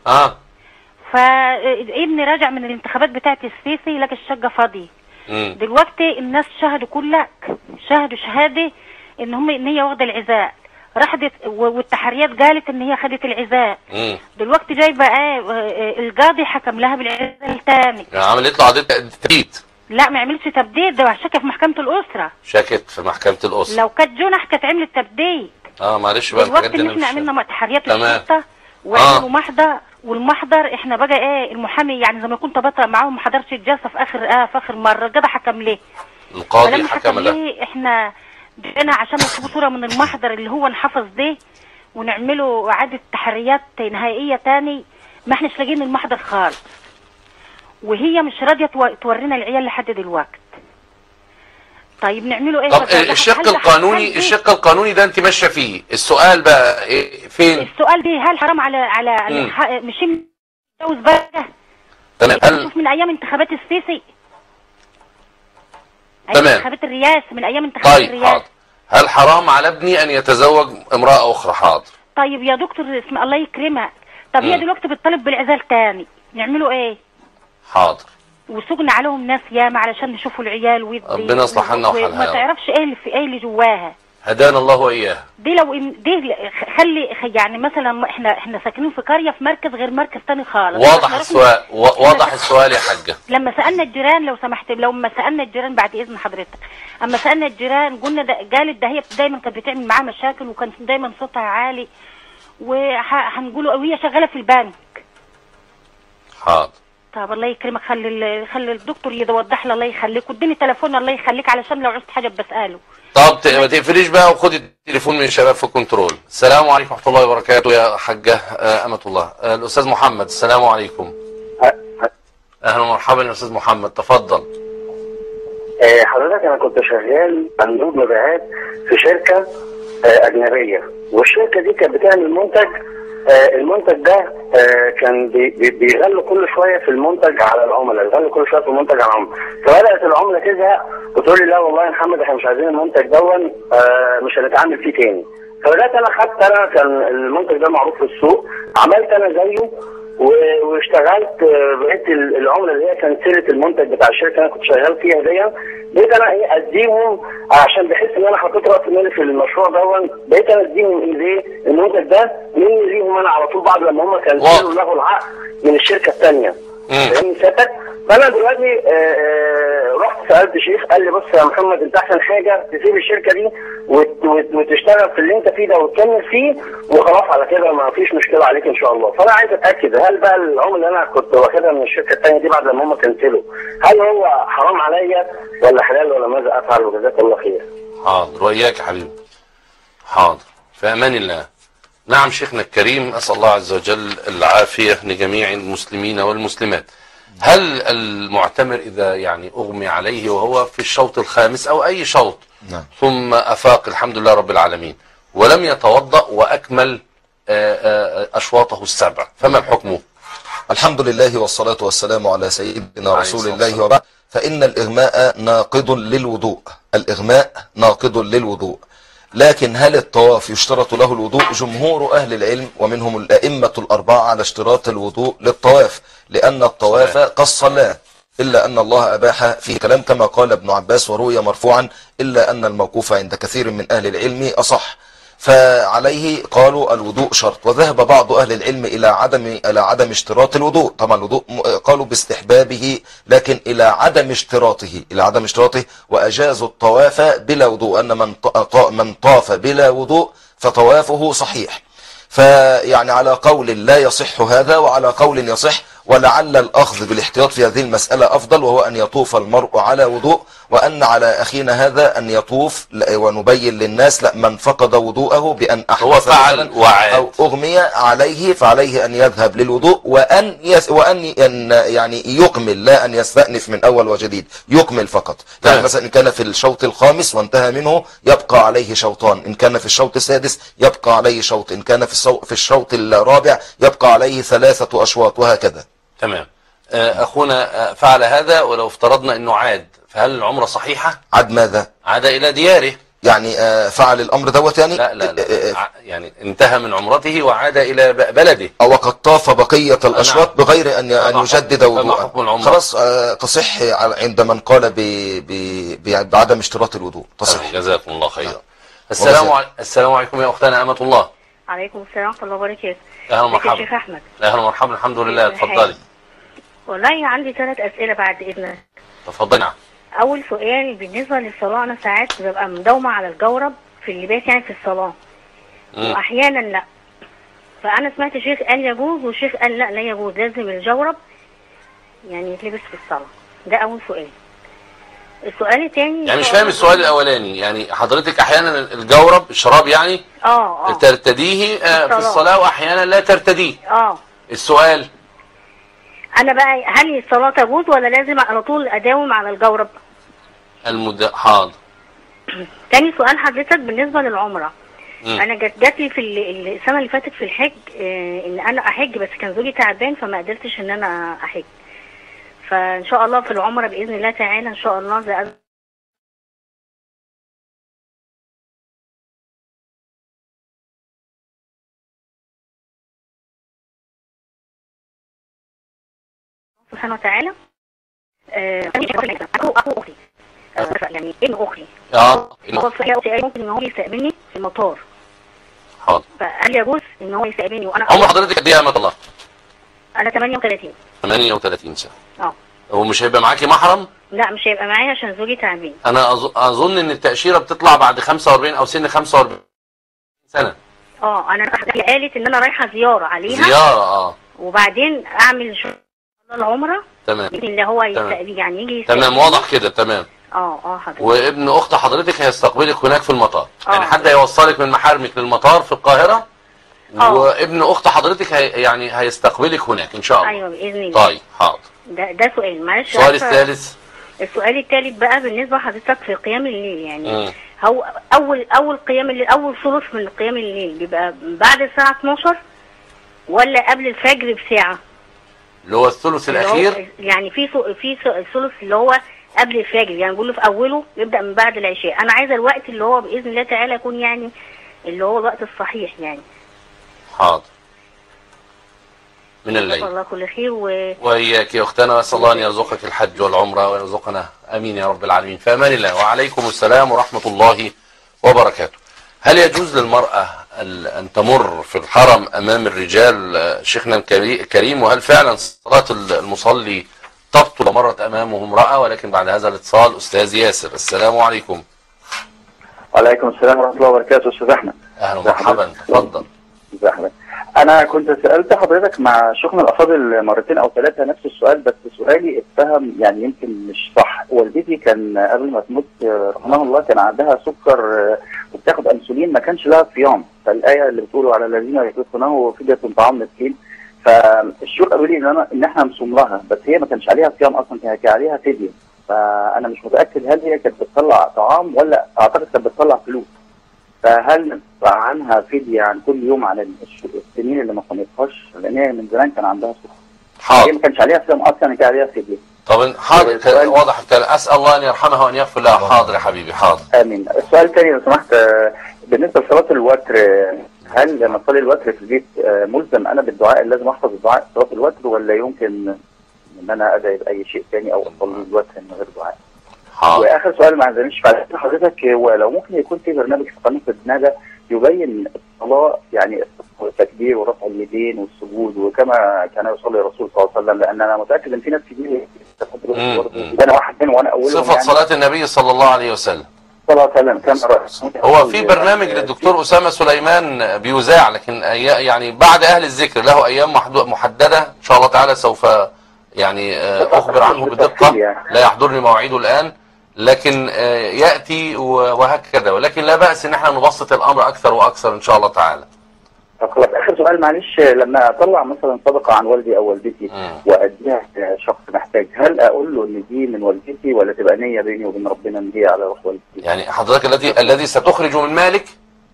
Speaker 11: فابني راجع من الانتخابات بتاعت السيسي لقى الشقه فاضيه. دلوقتي الناس شهدوا كلك، شهدوا شهاده ان هي واخده العزال، راحت والتحريات قالت ان هي خدت العزال. دلوقتي جايبه القاضي حكم لها بالعزال تاني.
Speaker 1: يعني عملت له قضيه تبديد؟
Speaker 11: لا ما عملتش تبديد، ده شكت في محكمه الاسره.
Speaker 1: شكت في محكمه الاسره.
Speaker 11: لو كانت جونح كانت عملت تبديد.
Speaker 1: معلش بقى
Speaker 11: دلوقتي ان احنا عملنا تحريات للشرطه وعملوا محضر، والمحضر احنا بقى المحامي يعني زي ما كنت بطلع معاهم، ما حضرش الجلسه في اخر مره، القضاء حكم ليه؟
Speaker 1: القاضي حكم ليه؟
Speaker 11: احنا جينا عشان نكتب صوره من المحضر اللي هو انحفظ ده، ونعمله اعاده تحريات نهائيه تاني، ما احناش لاقيين المحضر خالص، وهي مش راضيه تورينا العيال لحد دلوقتي. طيب نعمله ايه؟
Speaker 1: طب الشق القانوني ده انت ماشيه فيه، السؤال بقى إيه فين؟
Speaker 11: السؤال ده هل حرام على مش متجوز بقى؟
Speaker 1: تمام. هل
Speaker 11: من ايام انتخابات السيسي؟
Speaker 1: تمام.
Speaker 11: انتخابات الرئاسه، من ايام انتخابات الرئاسه.
Speaker 1: حاضر. هل حرام على ابني ان يتزوج امراه اخرى؟ حاضر.
Speaker 11: طيب يا دكتور اسم الله يكرمك، طب هي دلوقتي بتطالب بالعزال تاني، نعمله ايه؟
Speaker 1: حاضر.
Speaker 11: وسجن عليهم ناس ياما علشان نشوفوا العيال
Speaker 1: ربنا يصلح حالنا وحالها.
Speaker 11: ما تعرفش ايه اللي جواها.
Speaker 1: هدانا الله واياها.
Speaker 11: دي لو دي خلي يعني مثلا احنا ساكنين في قريه في مركز غير مركز تاني خالص.
Speaker 1: واضح السؤال يا حاجه.
Speaker 11: لما سالنا الجيران لو سمحت، لما سالنا الجيران بعد اذن حضرتك، اما سالنا الجيران قلنا قالت ده هي دايما كانت بتعمل معاه مشاكل، وكان دايما صوتها عالي، وهنقوله وهي شغاله في البنك.
Speaker 1: حاضر.
Speaker 11: طب الله يكرمك، خلي الدكتور يوضح لي، الله يخليك، واديني تليفون الله يخليك علشان لو عوزت حاجه بساله.
Speaker 1: طب ما تقفليش بقى، وخدي التليفون من الشباب في كنترول. السلام عليكم ورحمه الله وبركاته يا حاجه امه الله. الاستاذ محمد، السلام عليكم. اهلا ومرحبا يا استاذ محمد، تفضل.
Speaker 12: حضرتك انا كنت شغال مندوب مبيعات في شركه اجنبيه، والشركه دي كانت بتعمل منتج، المنتج ده كان بيغلوا كل شويه في المنتج على العملاء، يغلوا كل شويه في المنتج على العملاء، فبدات العملاء تزهق وتقول لي لا والله يا محمد احنا مش عايزين المنتج دون، مش هنتعامل فيه تاني. فبدات انا كان المنتج ده معروف في السوق، عملت انا زيه واشتغلت، بقيت العملاء اللي هي كانت سيره المنتج بتاع الشركه اللي انا كنت شغال فيها دي، بقيت انا اديهم عشان بحس ان انا حطيت راس مالي في المشروع دون، بقيت انا اديهم المنتج ده مني ليهم انا على طول، بعد لما هم كانوا لغوا العقد من الشركه الثانيه. فاهمني سيادتك؟ فانا دلوقتي رحت سالت شيخ قال لي بص يا محمد انت احسن حاجه تسيب الشركه دي وتشتغل في اللي انت فيه ده وتكمل فيه وخلاص، على كده ما فيش مشكله عليك ان شاء الله. فانا عايز اتاكد هل بقى العمله اللي انا كنت واخدها من الشركه الثانيه دي بعد لما هم كنسلوا، هل هو حرام عليا ولا حلال ولا ماذا افعل؟ وجزاك الله خير.
Speaker 1: حاضر، وإياك يا حبيبي. حاضر، في امان الله. نعم شيخنا الكريم، اسال الله عز وجل العافيه لجميع المسلمين والمسلمات. هل المعتمر إذا يعني أغمي عليه وهو في الشوط الخامس أو أي شوط ثم أفاق الحمد لله رب العالمين ولم يتوضأ وأكمل أشواطه السبع، فما الحكم؟
Speaker 2: الحمد لله والصلاة والسلام على سيدنا رسول الله وبعد، فإن الإغماء ناقض للوضوء، الإغماء ناقض للوضوء. لكن هل الطواف يشترط له الوضوء؟ جمهور أهل العلم ومنهم الأئمة الأربعة على اشتراط الوضوء للطواف، لأن الطواف كالصلاة، إلا أن الله أباح فيه كلام كما قال ابن عباس وروي مرفوعا، إلا أن الموقوف عند كثير من أهل العلم أصح، فعليه قالوا الوضوء شرط. وذهب بعض أهل العلم إلى عدم اشتراط الوضوء، طبعا الوضوء قالوا باستحبابه لكن إلى عدم اشتراطه، وأجازوا الطواف بلا وضوء، أن من طاف بلا وضوء فطوافه صحيح. فيعني على قول لا يصح هذا وعلى قول يصح، ولعل الأخذ بالاحتياط في هذه المسألة أفضل، وهو أن يطوف المرء على وضوء وأن على أخينا هذا أن يطوف ونبين للناس لا، من فقد وضوءه بأن
Speaker 1: هو فعل وعاد
Speaker 2: أو أغمي عليه فعليه أن يذهب للوضوء وأن يعني يكمل، لا أن يستأنف من أول وجديد، يكمل فقط. يعني مثلا إن كان في الشوط الخامس وانتهى منه يبقى عليه شوطان، إن كان في الشوط السادس يبقى عليه شوط، إن كان في الشوط الرابع يبقى عليه 3 أشواط وهكذا.
Speaker 1: تمام. أخونا فعل هذا، ولو افترضنا أنه عاد، فهل العمرة صحيحة؟
Speaker 2: عاد ماذا؟
Speaker 1: عاد إلى دياره،
Speaker 2: يعني فعل الأمر دوت يعني؟
Speaker 1: لا يعني انتهى من عمرته وعاد إلى بلده،
Speaker 2: أو قد طاف بقية الأشواط بغير أن يجدد وضوءه، خلاص تصح عند من قال بعدم اشتراط الوضوء، تصح.
Speaker 1: جزاكم الله خيرا. السلام عليكم يا أختنا أمة الله.
Speaker 13: عليكم السلام ورحمة الله وبركاته.
Speaker 1: أهلا ومرحبا.
Speaker 13: شيخ أحمد.
Speaker 1: أهلا ومرحبا. الحمد لله. اتفضلي.
Speaker 13: والله عندي 3 أسئلة بعد إذنك.
Speaker 1: تفضلي.
Speaker 13: أول سؤال بالنسبة للصلاة، أنا ساعات ببقى مداومة على الجورب في اللباس يعني في الصلاة، وأحيانا لا. فأنا سمعت شيخ قال يجوز وشيخ قال لا يجوز، لازم الجورب يعني يتلبس في الصلاة. ده أول سؤال. السؤال الثاني
Speaker 1: يعني مش فاهم السؤال الأولاني، يعني حضرتك أحيانا الجورب الشراب يعني ترتديه في الصلاة وأحيانا لا ترتديه. السؤال
Speaker 13: أنا بقى هل الصلاة تجوز ولا لازم على طول أداوم على الجورب؟
Speaker 1: حاضر.
Speaker 13: تاني سؤال حضرتك بالنسبة للعمرة. أنا جات لي في السنة اللي فاتت في الحج إن أنا أحج، بس كان زوجي تعبان فما قدرتش إن أنا أحج. فإن شاء الله في العمرة بإذن الله تعالى إن شاء الله سبحانه وتعالى أخو أختي يعني ابن أختي هو في أختي ممكن إن هو يستقبلني في المطار.
Speaker 1: حاضر.
Speaker 13: فقال يجوز إن هو يستقبلني وأنا
Speaker 1: عمر حضرتك قد إيه يا أمة الله؟
Speaker 13: أنا 38.
Speaker 1: 38 سنة. هو مش هيبقى معاكي محرم؟
Speaker 13: لا مش هيبقى معايا عشان زوجي تعبان.
Speaker 1: أنا أظن إن التأشيرة بتطلع بعد 45 أو سن 45 سنة.
Speaker 13: أنا قالت إن أنا رايحة زيارة عليها.
Speaker 1: زيارة
Speaker 13: وبعدين أعمل العمرة.
Speaker 1: تمام.
Speaker 13: اللي هو يعني يجي
Speaker 1: تمام، واضح كده. تمام.
Speaker 13: حضرتك.
Speaker 1: وابن أخت حضرتك هيستقبلك هناك في المطار. يعني حد هيوصلك من محارمك للمطار في القاهرة. وابن أخت حضرتك يعني هيستقبلك هناك إن شاء الله.
Speaker 13: أيوه بإذن الله.
Speaker 1: طيب حاضر.
Speaker 13: ده سؤال. معلش.
Speaker 1: السؤال الثالث.
Speaker 13: السؤال الثالث بقى بالنسبة لحضرتك في قيام الليل، يعني هو أول قيام الليل، أول ثلث من قيام الليل بيبقى بعد الساعة 12 ولا قبل الفجر بساعة؟
Speaker 1: اللي هو الثلث الأخير.
Speaker 13: يعني في الثلث اللي هو قبل الفجر، يعني بيقولوا في أوله يبدأ من بعد العشاء. أنا عايزة الوقت اللي هو بإذن الله تعالى يكون يعني اللي هو الوقت الصحيح يعني.
Speaker 1: حاضر. من الليل.
Speaker 13: الله كل خير
Speaker 1: وإياك يا أختنا، وأسأل الله أن يرزقك الحج والعمرة ويرزقنا آمين يا رب العالمين. في أمان الله. وعليكم السلام ورحمة الله وبركاته. هل يجوز للمرأة أن تمر في الحرم أمام الرجال شيخنا الكريم؟ وهل فعلا صلاة المصلي تبطل مرت أمامه امرأة؟ ولكن بعد هذا الاتصال أستاذ ياسر. السلام عليكم.
Speaker 14: وعليكم السلام ورحمة الله وبركاته. أستاذ أحمد.
Speaker 1: أهلا ومرحبا. اتفضل.
Speaker 14: أستاذ أحمد، أنا كنت سألت حضرتك مع شيوخنا الأفاضل مرتين أو 3 نفس السؤال، بس سؤالي اتفهم يعني يمكن مش صح. والدتي كان قبل ما تموت رحمها الله كان عندها سكر وبتاخد أنسولين، ما كانش لها صيام. فالآية اللي بتقولوا على الذين يطيقونه فدية طعام مسكين، فالشيوخ قالوا لي إن إحنا نصوم لها، بس هي ما كانش عليها صيام أصلا، كان عليها فدية. فأنا مش متأكد هل هي كانت بتطلع طعام ولا أعتقد كانت بتطلع فلوس. فهل ندفع عنها فدية عن كل يوم على السنين اللي ما صمتهاش؟ لأن هي من زمان كان عندها سكر.
Speaker 1: حاضر.
Speaker 14: هي ما كانش عليها صيام أصلا، كان عليها فدية.
Speaker 1: طب حاضر. واضح الكلام. أسأل الله أن يرحمها وأن يغفر لها. حاضر يا حبيبي. حاضر.
Speaker 14: آمين. السؤال الثاني لو سمحت، بالنسبة لصلاة الوتر، هل لما أصلي الوتر في البيت ملزم أنا بالدعاء، لازم أحفظ الدعاء صلاة الوتر، ولا يمكن إن أنا أدعي بأي شيء ثاني أو أصلي الوتر من غير دعاء؟ واخر سؤال ما عندناش بعد حضرتك، هو لو ممكن يكون في برنامج في قناه الندى يبين الصلاه، يعني التكبير ورفع اليدين والسجود وكما كان يصلي الرسول صلى الله عليه وسلم، لان انا متاكد ان في ناس كتير انا واحد منهم وانا اولهم.
Speaker 1: صفه يعني صلاه النبي صلى الله عليه وسلم.
Speaker 14: صلى الله عليه وسلم كان
Speaker 1: هو في برنامج للدكتور اسامه سليمان بيذاع، لكن يعني بعد اهل الذكر له ايام محدده ان شاء الله تعالى، سوف يعني اخبر عنه بدقه، لا يحضرني مواعيده الان. لكن يأتي وهكذا، ولكن لا بأس ان احنا نبسط الامر اكثر واكثر ان شاء الله تعالى.
Speaker 14: طب خلاص، اخر سؤال معلش، لما اطلع مثلا صدقه عن والدي او والدتي واديها لشخص محتاج، هل اقول له ان دي من والدتي ولا تبقى نيه بيني وبين ربنا ان دي على روح والدتي؟
Speaker 1: يعني حضرتك الذي ستخرج من مالك؟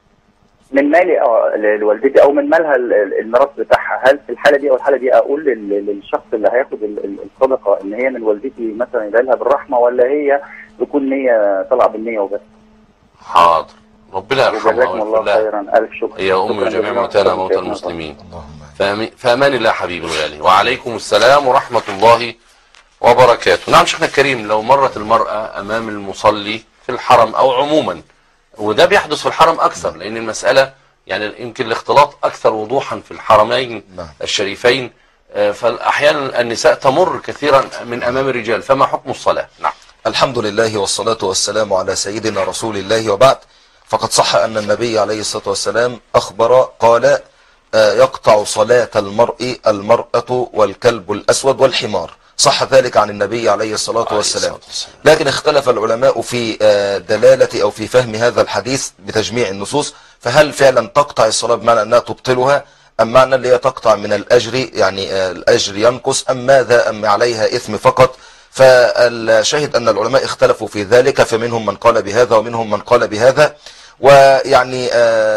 Speaker 14: من مالي لوالدتي او من مالها الميراث بتاعها، هل في الحاله دي او الحاله دي اقول للشخص اللي هياخد الصدقه ان هي من والدتي مثلا يدعي لها بالرحمه، ولا هي تكون نيه طالعه بالنيه وبس؟
Speaker 1: حاضر، ربنا يرحمها
Speaker 14: جزاكم الله خيرا، الف شكر.
Speaker 1: يا امي وجميع موتانا وموتى المسلمين. فامان الله حبيبي الغالي. وعليكم السلام ورحمه الله وبركاته. نعم شيخنا الكريم، لو مرت المراه امام المصلي في الحرم او عموما، وده بيحدث في الحرم اكثر لان المساله يعني يمكن الاختلاط اكثر وضوحا في الحرمين الشريفين، فاحيانا النساء تمر كثيرا من امام الرجال، فما حكم الصلاه؟ نعم.
Speaker 2: الحمد لله والصلاة والسلام على سيدنا رسول الله، وبعد، فقد صح أن النبي عليه الصلاة والسلام أخبر قال يقطع صلاة المرأة والكلب الأسود والحمار، صح ذلك عن النبي عليه الصلاة والسلام. لكن اختلف العلماء في دلالة أو في فهم هذا الحديث بتجميع النصوص، فهل فعلا تقطع الصلاة بمعنى أنها تبطلها، أم معنى اللي هي تقطع من الأجر، يعني الأجر ينقص، أم ماذا، أم عليها إثم فقط؟ فالشاهد أن العلماء اختلفوا في ذلك، فمنهم من قال بهذا ومنهم من قال بهذا. ويعني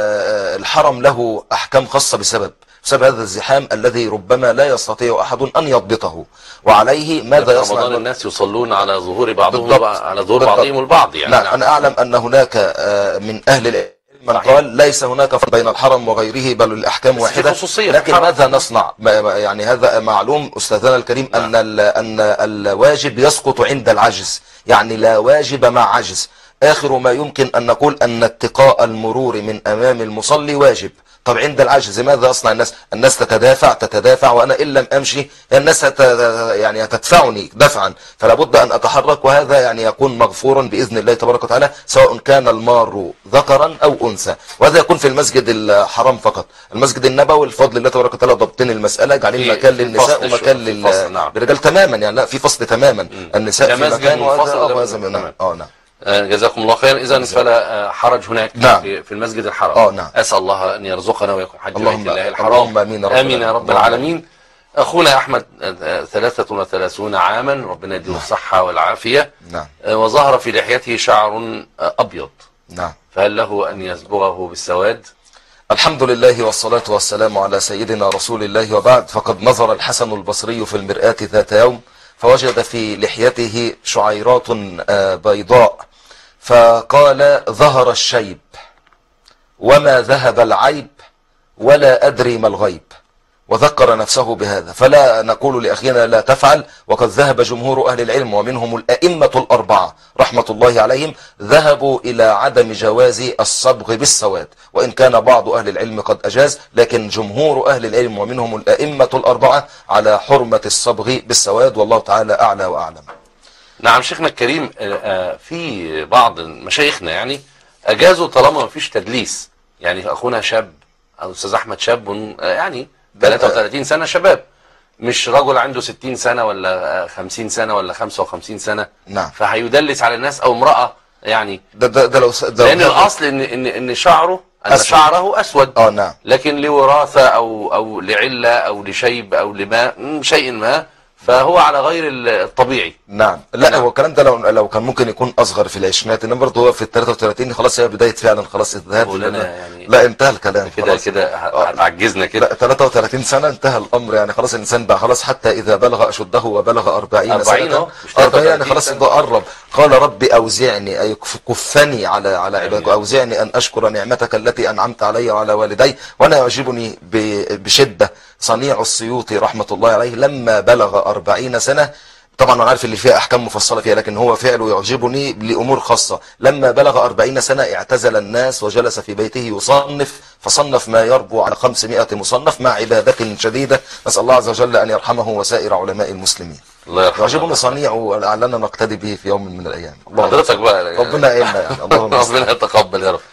Speaker 2: الحرم له أحكام خاصة بسبب هذا الزحام الذي ربما لا يستطيع أحد أن يضبطه، وعليه ماذا يصنع؟
Speaker 1: رمضان الناس يصلون على ظهور بعضهم على ظهور بعضهم البعض يعني.
Speaker 2: نعم. أنا أعلم أن هناك من أهل العلم من قال ليس هناك فرق بين الحرم وغيره، بل الأحكام واحدة. لكن ماذا نصنع؟ يعني هذا معلوم أستاذنا الكريم أن الواجب يسقط عند العجز، يعني لا واجب مع عجز. آخر ما يمكن أن نقول أن اتقاء المرور من أمام المصلي واجب. طب عند العجز ماذا يصنع الناس تتدافع، وأنا إن لم أمشي الناس يعني هتدفعني دفعا، فلا بد أن أتحرك، وهذا يعني يكون مغفورا بإذن الله تبارك وتعالى، سواء كان المار ذكرا أو أنثى. وهذا يكون في المسجد الحرام فقط. المسجد النبوي بفضل الله تبارك وتعالى ضبطين المسألة، جعلين مكان للنساء ومكان للرجال تماما، يعني لا في فصل تماما، النساء في مكان وهذا نعم.
Speaker 1: جزاكم الله خيرا. إذن فلا حرج هناك.
Speaker 2: نعم.
Speaker 1: في المسجد الحرام.
Speaker 2: نعم.
Speaker 1: أسأل الله أن يرزقنا ويكون حج بيت الله الحرام.
Speaker 2: اللهم آمين
Speaker 1: يا رب العالمين. أخونا أحمد 33 عاما، ربنا يديه الصحة والعافية.
Speaker 2: نعم.
Speaker 1: وظهر في لحيته شعر أبيض.
Speaker 2: نعم.
Speaker 1: فهل له أن يصبغه بالسواد؟
Speaker 2: الحمد لله والصلاة والسلام على سيدنا رسول الله، وبعد، فقد نظر الحسن البصري في المرآة ذات يوم فوجد في لحيته شعيرات بيضاء، فقال ظهر الشيب وما ذهب العيب ولا أدري ما الغيب، وذكر نفسه بهذا. فلا نقول لأخينا لا تفعل، وقد ذهب جمهور أهل العلم ومنهم الأئمة الأربعة رحمة الله عليهم ذهبوا إلى عدم جواز الصبغ بالسواد، وإن كان بعض أهل العلم قد أجاز، لكن جمهور أهل العلم ومنهم الأئمة الأربعة على حرمة الصبغ بالسواد، والله تعالى أعلى وأعلم.
Speaker 1: نعم شيخنا الكريم، في بعض مشايخنا يعني أجازوا طالما ما فيش تدليس. يعني أخونا شاب أو أستاذ أحمد شاب يعني 33 سنة، شباب، مش رجل عنده 60 سنة ولا 50 سنة ولا 55 سنة.
Speaker 2: نعم.
Speaker 1: فهيدلس على الناس أو امرأة يعني.
Speaker 2: ده
Speaker 1: لأن الأصل إن شعره شعره أسود.
Speaker 2: نعم.
Speaker 1: لكن لوراثة أو لعلة أو لشيب أو شيء ما، فهو على غير الطبيعي.
Speaker 2: نعم. لا هو الكلام ده لو كان ممكن يكون اصغر في العشرينات، انما برضه هو في ال 33 خلاص، هي بدايه فعلا خلاص الذهاب
Speaker 1: يعني.
Speaker 2: لا انتهى الكلام
Speaker 1: كده هتعجزنا كده.
Speaker 2: 33 سنه انتهى الامر، يعني خلاص الانسان بقى خلاص، حتى اذا بلغ اشده وبلغ 40 سنه 40 يعني خلاص ده قرب. قال ربي اوزعني، اي كفني على عبادك، اوزعني ان اشكر نعمتك التي انعمت علي وعلى والدي. وانا يعجبني بشده صنيع السيوطي رحمه الله عليه لما بلغ 40 سنة، طبعا انا عارف اللي فيها احكام مفصله فيها، لكن هو فعله يعجبني لامور خاصه. لما بلغ 40 سنة اعتزل الناس وجلس في بيته يصنف، فصنف ما يربو على 500 مصنف مع عباده شديده، نسال الله عز وجل ان يرحمه وسائر علماء المسلمين.
Speaker 1: الله يرحمه.
Speaker 2: يعجبني صنيعه ولعلنا نقتدي به في يوم من الايام.
Speaker 1: حضرتك بقى
Speaker 2: ربنا يعيننا يعني.
Speaker 1: ربنا يتقبل يا رب.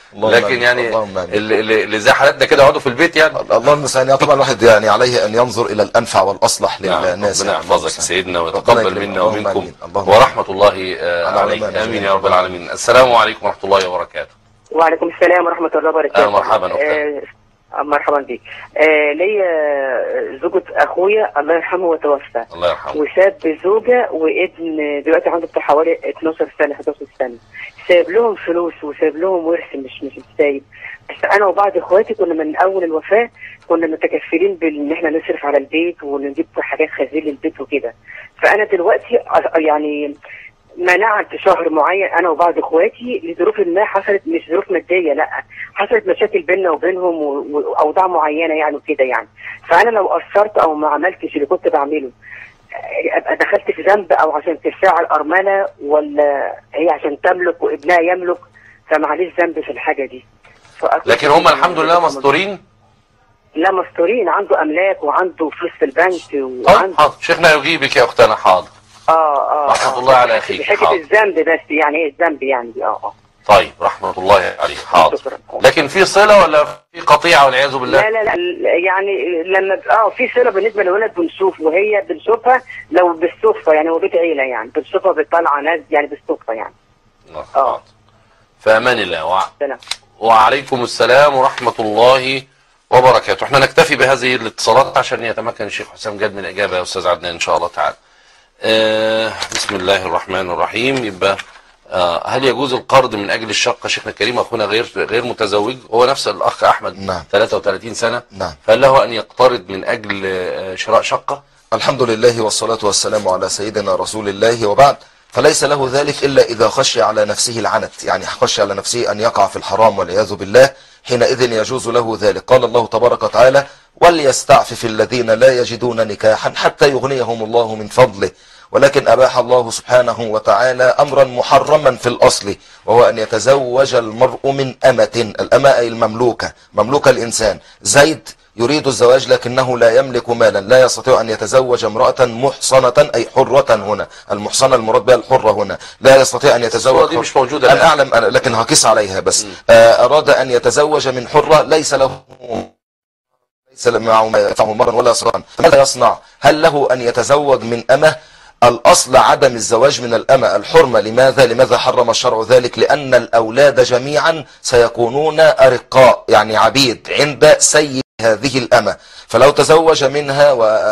Speaker 1: لكن يعني اللي زي حالتنا كده يقعدوا في البيت يعني.
Speaker 2: الله المستعان. طبعا الواحد يعني عليه ان ينظر الى الانفع والاصلح للناس.
Speaker 1: ربنا يحفظك يا سيدنا ويتقبل منا ومنكم ورحمه الله عليك. امين يا رب العالمين. السلام عليكم ورحمه الله وبركاته.
Speaker 15: وعليكم السلام ورحمه الله وبركاته.
Speaker 1: مرحبا
Speaker 15: مرحبا بيك. ليا زوجة اخويا الله يرحمه وتوفى.
Speaker 1: الله يرحمه.
Speaker 15: وساب زوجة وابن دلوقتي عنده بتاع حوالي 12 سنة 11 سنة. ساب لهم فلوس وساب لهم ورث مش سايب. بس انا وبعض اخواتي كنا من اول الوفاة كنا متكفلين بان احنا نصرف على البيت ونجيب حاجات خزين للبيت وكده. فانا دلوقتي يعني منعت شهر معين انا وبعض اخواتي لظروف ما حصلت، مش ظروف ماديه، لا حصلت مشاكل بيننا وبينهم واوضاع معينه يعني وكده يعني. فانا لو قصرت او ما عملتش اللي كنت بعمله ابقى دخلت في ذنب، او عشان ترفع الارمله، ولا هي عشان تملك وابنها يملك فمعليش ذنب في الحاجه دي.
Speaker 1: لكن هم الحمد لله مستورين.
Speaker 15: لا مستورين، عنده املاك وعنده فلوس في البنك
Speaker 1: وعنده. حاضر شيخنا يجيبك يا اختنا. حاضر. رحمة الله على أخيك.
Speaker 15: حكاية الذنب بس يعني ايه الذنب يعني دي.
Speaker 1: طيب رحمة الله عليك. حاضر. لكن في صلة ولا في قطيعة والعياذ بالله؟
Speaker 15: لا يعني لما في صلة بالنسبة للولد بنشوف وهي بنشوفها لو بالصدفة يعني، هو بيت عيلة يعني بنشوفها بتطلع ناس يعني بالصدفة يعني.
Speaker 1: في أمان الله. وعليكم السلام ورحمة الله وبركاته. احنا نكتفي بهذه الاتصالات عشان يتمكن الشيخ حسام جاد من الإجابة يا أستاذ عدنان إن شاء الله تعالى. بسم الله الرحمن الرحيم. يبقى هل يجوز القرض من اجل الشقه؟ شيخنا الكريم اخونا غير متزوج، هو نفس الاخ احمد.
Speaker 2: نعم.
Speaker 1: 33 سنه.
Speaker 2: نعم.
Speaker 1: فهل له ان يقترض من اجل شراء شقه؟
Speaker 2: الحمد لله والصلاه والسلام على سيدنا رسول الله وبعد. فليس له ذلك الا اذا خشي على نفسه العنت، يعني خشي على نفسه ان يقع في الحرام والعياذ بالله، حينئذ يجوز له ذلك. قال الله تبارك وتعالى: وليستعفف الذين لا يجدون نكاحا حتى يغنيهم الله من فضله. ولكن أباح الله سبحانه وتعالى أمرا محرما في الأصل، وهو أن يتزوج المرء من أمة. الأمة أي المملوكة، مملوكة الإنسان. زيد يريد الزواج لكنه لا يملك مالا، لا يستطيع أن يتزوج امرأة محصنة أي حرة. هنا المحصنة المراد بها الحرة هنا، لا يستطيع أن يتزوج.
Speaker 1: دي مش موجودة.
Speaker 2: أنا أعلم لكن هقيس عليها بس. أراد أن يتزوج من حرة ليس معه ما يدفعه مرا ولا صرا، فماذا يصنع؟ هل له أن يتزوج من أمة؟ الأصل عدم الزواج من الأمة الحرمة. لماذا حرم الشرع ذلك؟ لأن الأولاد جميعا سيكونون أرقاء، يعني عبيد عند سيد هذه الأمة. فلو تزوج منها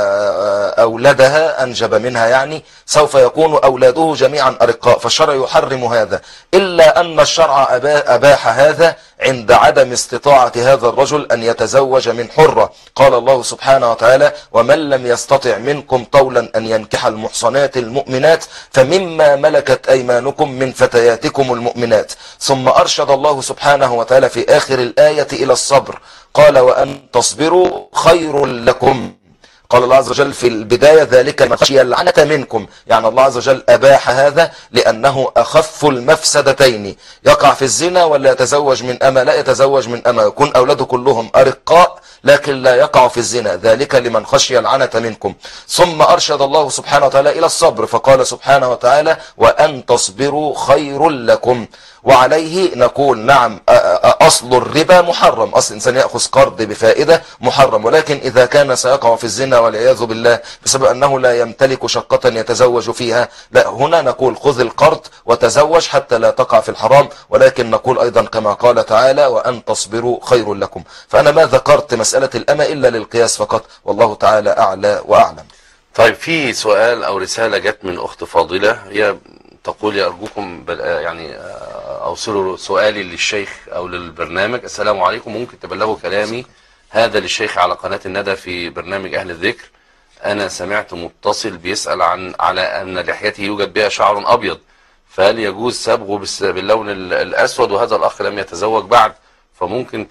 Speaker 2: وأولدها أنجب منها يعني سوف يكون أولاده جميعا أرقاء، فالشرع يحرم هذا. إلا أن الشرع أباح هذا عند عدم استطاعة هذا الرجل أن يتزوج من حرة. قال الله سبحانه وتعالى: ومن لم يستطع منكم طولا أن ينكح المحصنات المؤمنات فمما ملكت أيمانكم من فتياتكم المؤمنات. ثم أرشد الله سبحانه وتعالى في آخر الآية إلى الصبر، قال: وأن تصبروا خير لكم. قال الله عز وجل في البداية: ذلك لمن خشي اللعنة منكم. يعني الله عز وجل أباح هذا لأنه أخف المفسدتين، يقع في الزنا ولا يتزوج من أمة؟ لا يتزوج من أمة، يكون أولاده كلهم أرقاء لكن لا يقع في الزنا، ذلك لمن خشي اللعنة منكم. ثم أرشد الله سبحانه وتعالى إلى الصبر، فقال سبحانه وتعالى: وأن تصبروا خير لكم. وعليه نقول نعم، أصل الربا محرم، أصل الإنسان يأخذ قرض بفائدة محرم، ولكن إذا كان سيقع في الزنا والعياذ بالله بسبب أنه لا يمتلك شقة يتزوج فيها، لا، هنا نقول خذ القرض وتزوج حتى لا تقع في الحرام. ولكن نقول أيضا كما قال تعالى: وأن تصبروا خير لكم. فأنا ما ذكرت مسألة الأمة إلا للقياس فقط، والله تعالى أعلى وأعلم.
Speaker 1: طيب في سؤال أو رسالة جت من أخت فاضلة، هي تقول: أرجوكم يعني أوصلوا سؤالي للشيخ أو للبرنامج. السلام عليكم، ممكن تبلغوا كلامي هذا للشيخ على قناة الندى في برنامج أهل الذكر. أنا سمعت متصل بيسأل على أن لحيته يوجد بها شعر أبيض، فهل يجوز صبغه باللون الأسود؟ وهذا الأخ لم يتزوج بعد، فممكن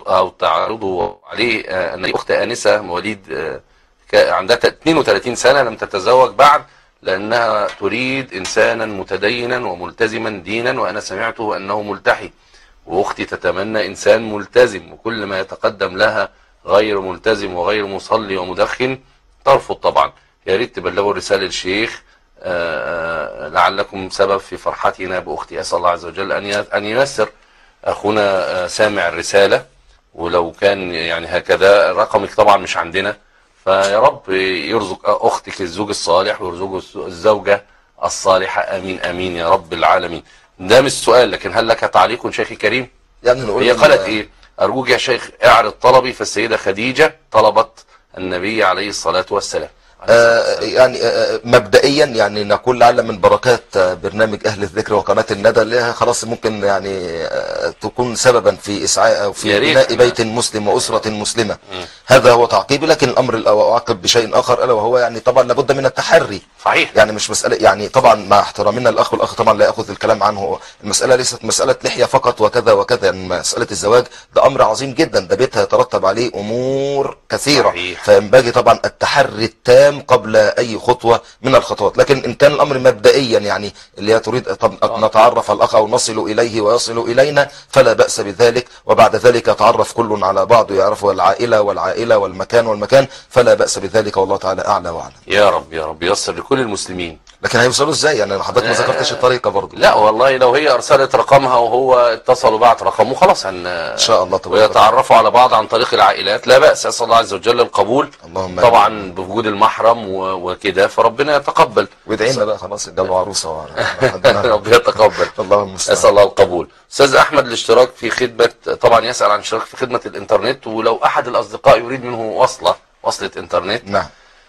Speaker 1: تعرضوا عليه أن أخت آنسة مواليد عندها 32 سنة لم تتزوج بعد، لأنها تريد إنسانا متدينا وملتزما دينا، وأنا سمعته أنه ملتحي، وأختي تتمنى إنسان ملتزم، وكل ما يتقدم لها غير ملتزم وغير مصلي ومدخن ترفض طبعا. يا ريت تبلغوا الرسالة للشيخ لعلكم سبب في فرحتنا بأختي. أسأل الله عز وجل أن ييسر اخونا سامع الرسالة، ولو كان يعني هكذا رقمك طبعا مش عندنا، فيا رب يرزق اختك الزوج الصالح ويرزقه الزوجة الصالحة، امين امين يا رب العالمين. ده مش سؤال، لكن هل لك تعليق شيخي كريم؟
Speaker 2: يعني نقول
Speaker 1: هي قالت ايه؟ ارجوك يا شيخ اعرض طلبي، فالسيدة خديجة طلبت النبي عليه الصلاة والسلام.
Speaker 2: يعني مبدئيا يعني نقول لعل من بركات برنامج اهل الذكر وقناة الندى اللي خلاص ممكن يعني تكون سببا في اسعاء او في بناء بيت مسلم واسرة مسلمة. هذا هو تعقيبي، لكن الامر اعقب بشيء اخر الا وهو يعني طبعا لابد من التحري.
Speaker 1: صحيح.
Speaker 2: يعني مش مسألة يعني طبعا مع احترامنا الاخ، والاخ طبعا لا ياخذ الكلام عنه، المسألة ليست مسألة لحية فقط وكذا وكذا، يعني مسألة الزواج ده امر عظيم جدا، ده بيتها يترتب عليه امور كثيرة.
Speaker 1: صحيح.
Speaker 2: فينبغي طبعا التحري التام قبل اي خطوة من الخطوات. لكن ان كان الامر مبدئيا يعني اللي هي تريد نتعرف على الاخ او نصل اليه ويصل الينا فلا بأس بذلك، وبعد ذلك يتعرف كل على بعض ويعرف العائلة والعائلة والمكان والمكان، فلا بأس بذلك، والله تعالى اعلى واعلم.
Speaker 1: يا رب يا رب ييسر لكل المسلمين.
Speaker 2: لكن هيوصلوا ازاي؟ يعني حضرتك ما ذكرتش الطريقة برضه.
Speaker 1: لا والله لو هي ارسلت رقمها وهو اتصل وبعت رقمه خلاص ان
Speaker 2: شاء الله
Speaker 1: ويتعرفوا على بعض عن طريق العائلات، لا بأس. اسال الله عز وجل القبول،
Speaker 2: اللهم
Speaker 1: طبعا بوجود المحرم وكده، فربنا يتقبل.
Speaker 2: وادعينا بقى خلاص جابوا عروسه
Speaker 1: ربنا يتقبل.
Speaker 2: اللهم
Speaker 1: اسال الله القبول. استاذ احمد، الاشتراك في خدمه، طبعا يسال عن الاشتراك في خدمه الانترنت، ولو احد الاصدقاء يريد منه وصله انترنت،
Speaker 2: نعم،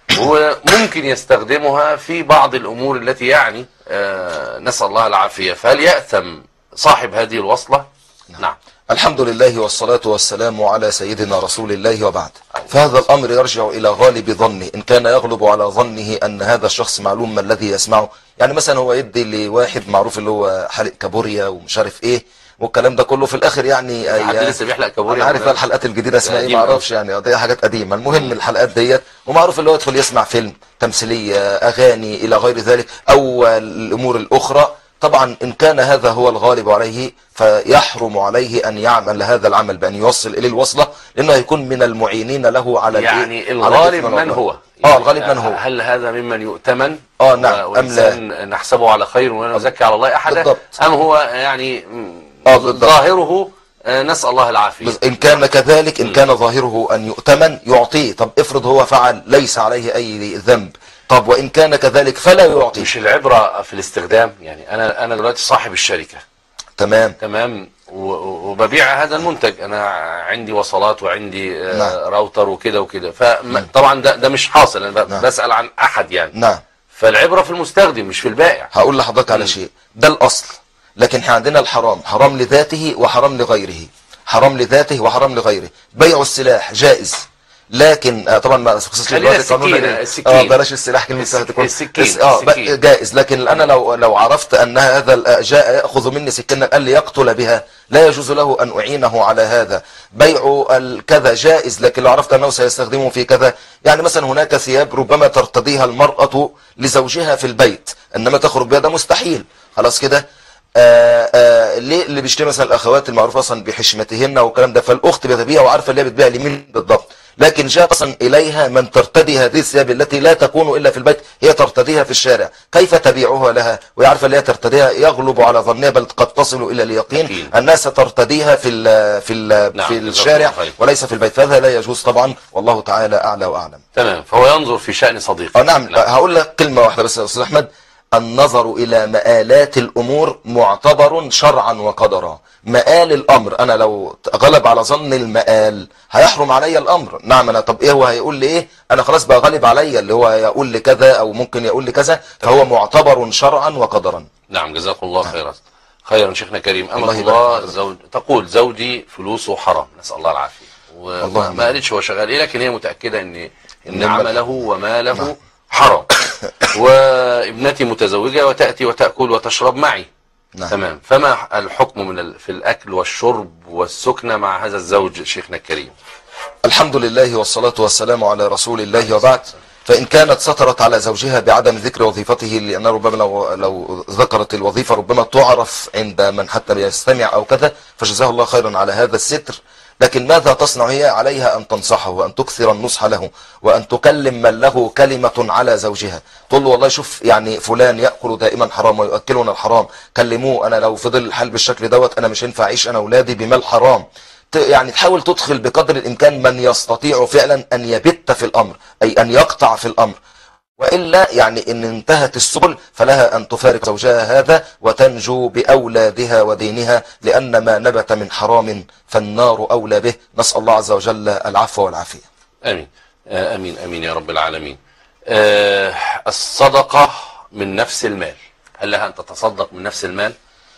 Speaker 1: وممكن يستخدمها في بعض الامور التي يعني نسال الله العافيه، فهل يأثم صاحب هذه الوصله؟ نعم.
Speaker 2: الحمد لله والصلاة والسلام على سيدنا رسول الله، وبعد. فهذا الأمر يرجع إلى غالب ظني، إن كان يغلب على ظنه أن هذا الشخص معلوم ما الذي يسمعه. يعني مثلا هو يدي لواحد معروف اللي هو حلق كابوريا ومش عارف إيه والكلام ده كله، في الآخر يعني
Speaker 1: حد لسه بيحلق كابوريا؟
Speaker 2: أنا عارف الحلقات الجديدة اسمها إيه ما أعرفش، يعني دي حاجات قديمة. المهم الحلقات ديت، ومعروف اللي هو يدخل يسمع فيلم، تمثيلية، أغاني إلى غير ذلك، أو الأمور الأخرى. طبعا إن كان هذا هو الغالب عليه فيحرم عليه أن يعمل هذا العمل بأن يوصل إليه الوصلة، لأنه يكون من المعينين له على
Speaker 1: يعني الغالب من هو؟
Speaker 2: الغالب من هو؟
Speaker 1: هل هذا ممن يؤتمن؟
Speaker 2: نعم.
Speaker 1: وإنسان نحسبه على خير ولا نزكي على الله أحدا؟
Speaker 2: بالضبط.
Speaker 1: أم هو يعني ظاهره نسأل الله العافية؟
Speaker 2: إن كان كذلك، إن كان ظاهره أن يؤتمن يعطيه. طب افرض هو فعل ليس عليه أي ذنب، طب وإن كان كذلك فلا يعطي.
Speaker 1: مش العبرة في الاستخدام؟ يعني أنا دلوقتي صاحب الشركة، تمام وببيع هذا المنتج، أنا عندي وصلات وعندي راوتر وكده وكده، فطبعا ده مش حاصل، أنا بسأل عن أحد يعني.
Speaker 2: نعم.
Speaker 1: فالعبرة في المستخدم مش في البائع.
Speaker 2: هقول لحضرتك على شيء، ده الأصل، لكن احنا عندنا الحرام، حرام لذاته وحرام لغيره، حرام لذاته وحرام لغيره. بيع السلاح جائز، لكن طبعا ما خصوص
Speaker 1: السكين
Speaker 2: بلاش السلاح، كلمه
Speaker 1: السكين
Speaker 2: جائز. لكن انا لو عرفت ان هذا جاء ياخذ مني سكينا قال لي يقتل بها، لا يجوز له ان اعينه على هذا. بيع الكذا جائز، لكن لو عرفت انه سيستخدمه في كذا، يعني مثلا هناك ثياب ربما ترتديها المرأة لزوجها في البيت، انما تخرج بها ده مستحيل. خلاص كده. ليه اللي بيشتري مثلا الاخوات المعروفه اصلا بحشمتهن والكلام ده، فالاخت بتبيع وعارفه اللي هي بتبيع لمين بالضبط، لكن جاء اصلا اليها من ترتدي هذه الثياب التي لا تكون الا في البيت، هي ترتديها في الشارع، كيف تبيعها لها وهي عارفه اللي هي ترتديها؟ يغلب على ظنها بل قد تصل الى اليقين الناس ترتديها في الشارع وليس في البيت، فهذا لا يجوز طبعا، والله تعالى اعلى واعلم.
Speaker 1: تمام. فهو ينظر في شأن صديقه.
Speaker 2: نعم. هقول لك كلمه واحده بس يا استاذ احمد، النظر إلى مآلات الأمور معتبر شرعا وقدرا. مآل الأمر، أنا لو غلب على ظن المآل هيحرم علي الأمر. نعم. أنا طب إيه هو هيقول لي إيه؟ أنا خلاص بقى غالب علي اللي هو يقول لي كذا أو ممكن يقول لي كذا، فهو معتبر شرعا وقدرا.
Speaker 1: نعم. جزاكم الله خيرا شيخنا كريم. أما الله تقول زوجي فلوسه حرام، نسأل الله العافية، وما قالتش هو شغال إيه، لكن هي متأكدة إن عمله وماله حرام. وابنتي متزوجة وتأتي وتأكل وتشرب معي.
Speaker 2: نعم.
Speaker 1: تمام. فما الحكم في الأكل والشرب والسكنة مع هذا الزوج شيخنا الكريم؟
Speaker 2: الحمد لله والصلاة والسلام على رسول الله، وبعد. فإن كانت سترت على زوجها بعدم ذكر وظيفته، لأن ربما لو ذكرت الوظيفة ربما تعرف عند من حتى يستمع أو كذا، فجزاه الله خيرا على هذا الستر. لكن ماذا تصنع هي؟ عليها أن تنصحه وأن تكثر النصح له وأن تكلم من له كلمة على زوجها، تقول له والله شوف يعني فلان يأكل دائما حرام ويؤكلنا الحرام، كلموه، أنا لو فضل الحال بالشكل دوت أنا مش هينفع أعيش أنا أولادي بمال حرام. يعني تحاول تدخل بقدر الإمكان من يستطيع فعلا أن يبت في الأمر، أي أن يقطع في الأمر، وإلا يعني إن انتهت السبل فلها أن تفارق زوجها هذا وتنجو بأولادها ودينها، لأن ما نبت من حرام فالنار أولى به. نسأل الله عز وجل العفو والعافية.
Speaker 1: آمين آمين آمين يا رب العالمين. الصدقة من نفس المال، هل لها أن تتصدق من نفس المال؟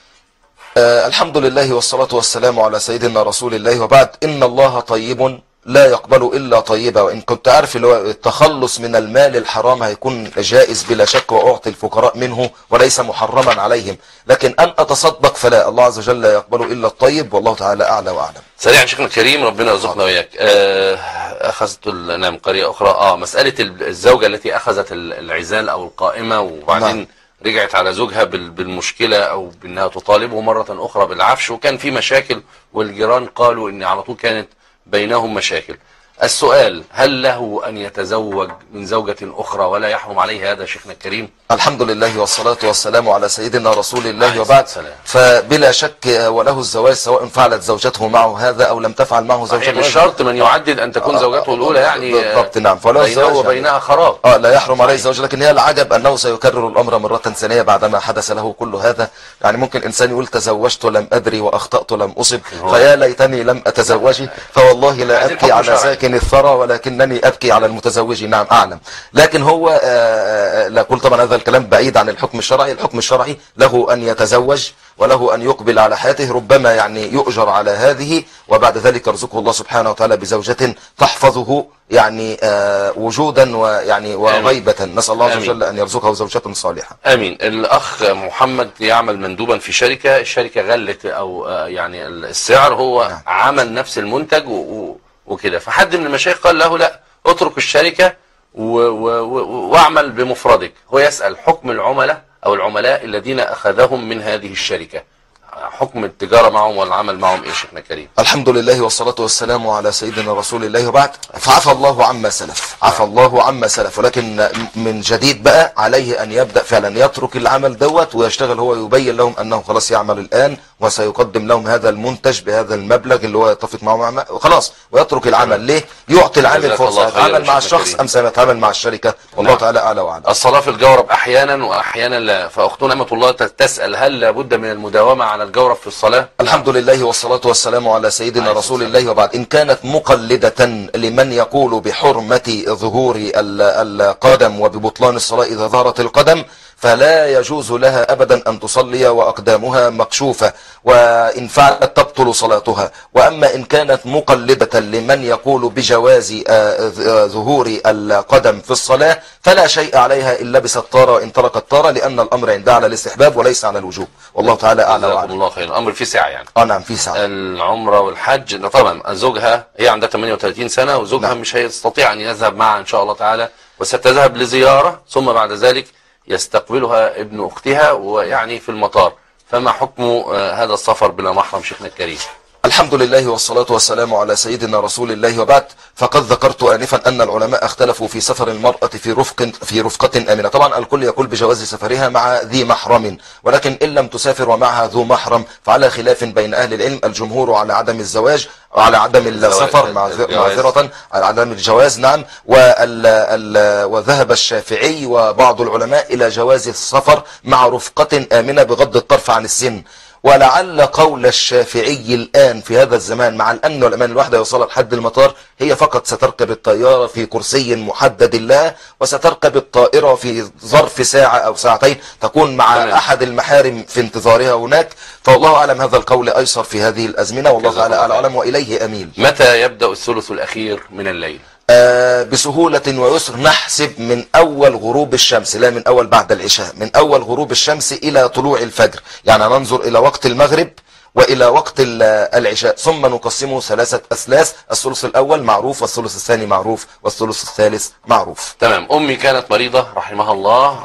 Speaker 2: الحمد لله والصلاة والسلام على سيدنا رسول الله، وبعد. إن الله طيب لا يقبل إلا طيبا، وإن كنت عارف التخلص من المال الحرام هيكون جائز بلا شك، وأعطي الفقراء منه وليس محرما عليهم، لكن أن أتصدق فلا، الله عز وجل لا يقبل إلا الطيب، والله تعالى أعلى وأعلم.
Speaker 1: سريعا شيخنا الكريم، ربنا يرزقنا وإياك. أخذت نعم قرية أخرى مسألة الزوجة التي أخذت العزال أو القائمة وبعدين رجعت على زوجها بالمشكلة أو بأنها تطالبه مرة أخرى بالعفش، وكان في مشاكل والجيران قالوا إن على طول كانت بينهم مشاكل. السؤال، هل له أن يتزوج من زوجة أخرى ولا يحرم عليه هذا شيخنا الكريم؟
Speaker 2: الحمد لله والصلاة والسلام على سيدنا رسول الله، وبعد. فبلا شك وله الزواج سواء فعلت زوجته معه هذا أو لم تفعل معه زوجته.
Speaker 1: مش شرط من يعدد أن تكون زوجته الأولى يعني
Speaker 2: بالضبط. نعم، فله
Speaker 1: بينه وبينها خراب.
Speaker 2: لا يحرم عليه الزواج، لكن هي العجب أنه سيكرر الأمر مرة ثانية بعدما حدث له كل هذا. يعني ممكن إنسان يقول تزوجت لم أدري وأخطأت لم أصب، فيا ليتني لم أتزوج، فوالله لا أبكي على ساكن الثرى ولكنني أبكي على المتزوج. نعم أعلم، لكن هو لا قلت طبعا هذا الكلام بعيد عن الحكم الشرعي. الحكم الشرعي له أن يتزوج وله أن يقبل على حياته، ربما يعني يؤجر على هذه، وبعد ذلك يرزقه الله سبحانه وتعالى بزوجة تحفظه يعني وجودا ويعني وغيبة. نسأل الله عز وجل أن يرزقه زوجة صالحة.
Speaker 1: آمين. الأخ محمد يعمل مندوبا في شركة، الشركة غلت أو يعني السعر، هو عمل نفس المنتج وكده، فحد من المشايخ قال له لا، اترك الشركة واعمل بمفردك. هو يسأل حكم العملاء أو العملاء الذين أخذهم من هذه الشركة، حكم التجارة معهم والعمل معهم إيه شيخنا كريم؟
Speaker 2: الحمد لله والصلاة والسلام على سيدنا رسول الله، وبعد. فعفى الله عما سلف، عفى الله عما سلف، ولكن من جديد بقى عليه أن يبدأ فعلا يترك العمل دوت ويشتغل هو، يبين لهم أنه خلاص يعمل الآن وسيقدم لهم هذا المنتج بهذا المبلغ اللي هو يتفق معه خلاص، ويترك العمل. ليه؟ يعطي العامل فرصة يتعامل مع الشخص أم سيتعامل مع الشركة، والله تعالى أعلى وأعلم.
Speaker 1: الصلاة في الجورب أحيانا وأحيانا لا، فأختنا نعمة الله تسأل هل لابد من المداومة على الجورب في الصلاة؟
Speaker 2: الحمد لله والصلاة والسلام على سيدنا رسول الله، وبعد. إن كانت مقلدة لمن يقول بحرمة ظهور القدم وببطلان الصلاة إذا ظهرت القدم، فلا يجوز لها أبدا أن تصلي وأقدامها مكشوفة، وإن فعلت تبطل صلاتها. وأما إن كانت مقلدة لمن يقول بجواز ظهور القدم في الصلاة فلا شيء عليها إن لبست طارة وإن تركت طارة، لأن الأمر عندها على الاستحباب وليس على الوجوب، والله تعالى أعلى وأعلم.
Speaker 1: الله خير. الأمر فيه سعة يعني.
Speaker 2: نعم فيه سعة.
Speaker 1: العمرة والحج طبعا زوجها هي عندها 38 سنة وزوجها مش هيستطيع أن يذهب معها إن شاء الله تعالى، وستذهب لزيارة ثم بعد ذلك يستقبلها ابن أختها ويعني في المطار، فما حكم هذا السفر بلا محرم شيخنا الكريم؟
Speaker 2: الحمد لله والصلاة والسلام على سيدنا رسول الله، وبعد. فقد ذكرت آنفا أن العلماء اختلفوا في سفر المرأة في رفقة آمنة. طبعا الكل يقول بجواز سفرها مع ذي محرم، ولكن إن لم تسافر ومعها ذو محرم فعلى خلاف بين أهل العلم. الجمهور على عدم الزواج، على عدم السفر معذرة، على عدم الجواز. نعم. وذهب الشافعي وبعض العلماء إلى جواز السفر مع رفقة آمنة بغض الطرف عن السن. ولعل قول الشافعي الآن في هذا الزمان مع الأمن والأمان الواحدة يوصل لحد المطار، هي فقط ستركب الطيارة في كرسي محدد لها، وستركب الطائرة في ظرف ساعة أو ساعتين تكون مع أحد المحارم في انتظارها هناك. فالله أعلم هذا القول أيسر في هذه الأزمنة، والله تعالى أعلم وإليه أميل.
Speaker 1: متى يبدأ الثلث الأخير من الليل؟
Speaker 2: بسهولة ويسر نحسب من أول غروب الشمس، لا من أول بعد العشاء، من أول غروب الشمس إلى طلوع الفجر. يعني ننظر إلى وقت المغرب وإلى وقت العشاء، ثم نقسمه 3 أثلاث، الثلث الأول معروف، والثلث الثاني معروف، والثلث الثالث معروف.
Speaker 1: تمام. أمي كانت مريضة رحمها الله،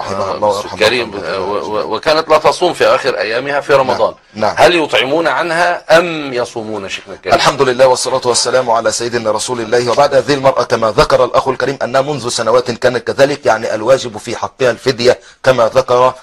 Speaker 1: وكانت لا تصوم في آخر أيامها في رمضان.
Speaker 2: نعم.
Speaker 1: هل يطعمون عنها أم يصومون شيخنا الكريم؟
Speaker 2: الحمد لله والصلاة والسلام على سيدنا رسول الله. وبعد هذه المرأة كما ذكر الأخ الكريم أنها منذ سنوات كانت كذلك، يعني الواجب في حقها الفدية كما ذكر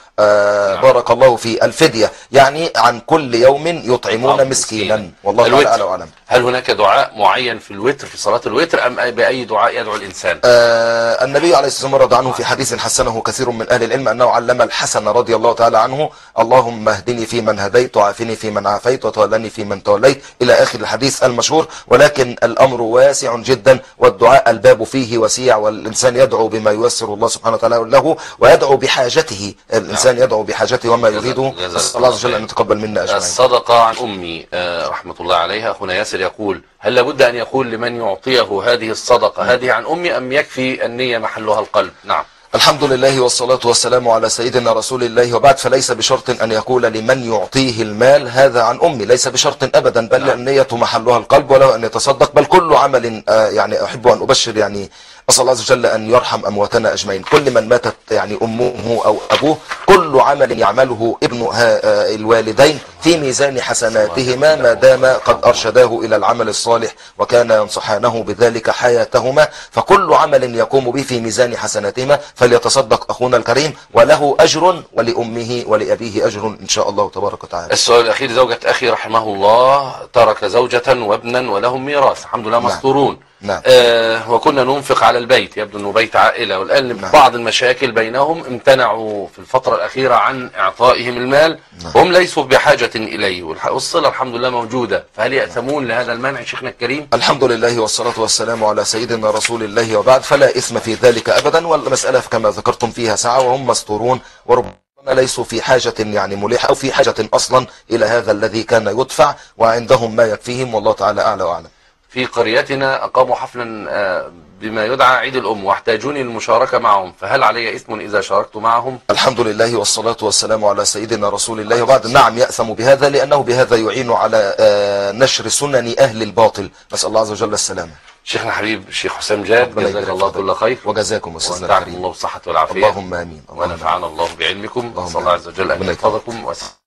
Speaker 2: بارك الله في الفدية، يعني عن كل يوم يطعمون مسكينا، والله تعالى أعلى وأعلم.
Speaker 1: هل هناك دعاء معين في الوتر في صلاة الوتر أم بأي دعاء يدعو الإنسان؟
Speaker 2: النبي عليه الصلاة والسلام رضي عنه في حديث حسنه كثير من أهل العلم أنه علم الحسن رضي الله تعالى عنه: اللهم اهدني فيمن هديت، وعافني فيمن عافيت، وتولني فيمن توليت، إلى آخر الحديث المشهور. ولكن الأمر واسع جدا، والدعاء الباب فيه وسيع، والإنسان يدعو بما ييسر الله سبحانه وتعالى له، ويدعو بحاجته. الإنسان يدعو بحاجته وما يريده. الله عز وجل أن يتقبل منا أجمعين.
Speaker 1: الصدقة عن أمي رحمة الله عليها، أخونا ياسر يقول: هل لابد أن يقول لمن يعطيه هذه الصدقة هذه عن أمي، أم يكفي النية محلها القلب؟ نعم.
Speaker 2: الحمد لله والصلاة والسلام على سيدنا رسول الله، وبعد، فليس بشرط أن يقول لمن يعطيه المال هذا عن أمي، ليس بشرط أبدا، بل النية محلها القلب، ولو أن يتصدق، بل كل عمل يعني أحب أن أبشر، يعني أسأل الله عز وجل أن يرحم أمواتنا أجمعين، كل من ماتت يعني أمه أو أبوه، كل عمل يعمله ابن الوالدين في ميزان حسناتهما ما دام قد أرشداه إلى العمل الصالح وكان ينصحانه بذلك حياتهما، فكل عمل يقوم به في ميزان حسناتهما فليتصدق أخونا الكريم، وله أجر، ولأمه ولأبيه أجر إن شاء الله تبارك وتعالى.
Speaker 1: السؤال الأخير: زوجة أخي رحمه الله ترك زوجة وابنا ولهم ميراث، الحمد لله مستورون.
Speaker 2: نعم.
Speaker 1: وكنا ننفق على البيت، يبدو أنه بيت عائلة، والآن بعض المشاكل بينهم امتنعوا في الفترة الأخيرة عن إعطائهم المال. هم ليسوا بحاجة إليه، والصلة الحمد لله موجودة، فهل يأثمون لهذا المنع شيخنا الكريم؟
Speaker 2: الحمد لله والصلاة والسلام على سيدنا رسول الله، وبعد، فلا إثم في ذلك أبدا، والمسألة كما ذكرتم فيها سعة، وهم مستورون، وربما ليسوا في حاجة يعني ملحة أو في حاجة أصلا إلى هذا الذي كان يدفع، وعندهم ما يكفيهم، والله تعالى أعلى وأعلم.
Speaker 1: في قريتنا أقاموا حفلا بما يدعى عيد الأم، واحتاجوني للمشاركة معهم، فهل علي إثم إذا شاركت معهم؟
Speaker 2: الحمد لله والصلاة والسلام على سيدنا رسول الله، وبعد، نعم يأثم بهذا، لأنه بهذا يعين على نشر سنن أهل الباطل، نسأل الله عز وجل السلامة.
Speaker 1: شيخنا حبيب الشيخ حسام جاد، جزاك الله كل خير،
Speaker 2: وجزاكم أستاذنا
Speaker 1: الكريم، الله بالصحة والعافية،
Speaker 2: اللهم آمين،
Speaker 1: ونفعنا الله بعلمكم، نسأل الله عز وجل أن يحفظكم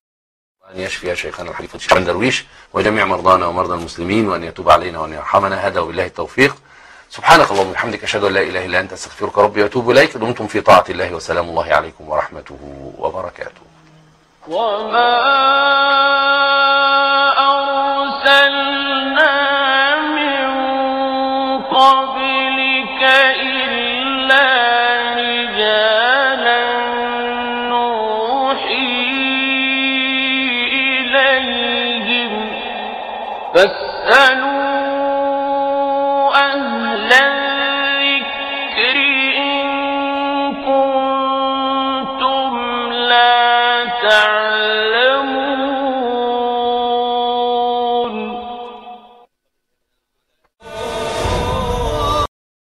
Speaker 1: وأن يشفي شيخنا الحبيب الشيخ درويش وجميع مرضانا ومرضى المسلمين، وأن يتوب علينا وأن يرحمنا، هذا وبالله التوفيق. سبحانك اللهم وبحمدك، أشهد أن لا إله إلا أنت، أستغفرك ربي وأتوب إليك. دمتم في طاعة الله، وسلام الله عليكم ورحمته وبركاته.
Speaker 16: وما أرسلنا من قبلك إلا رجالا نوحي إليهم، فاسألوا أهل الذكر إن كنتم لا تعلمون.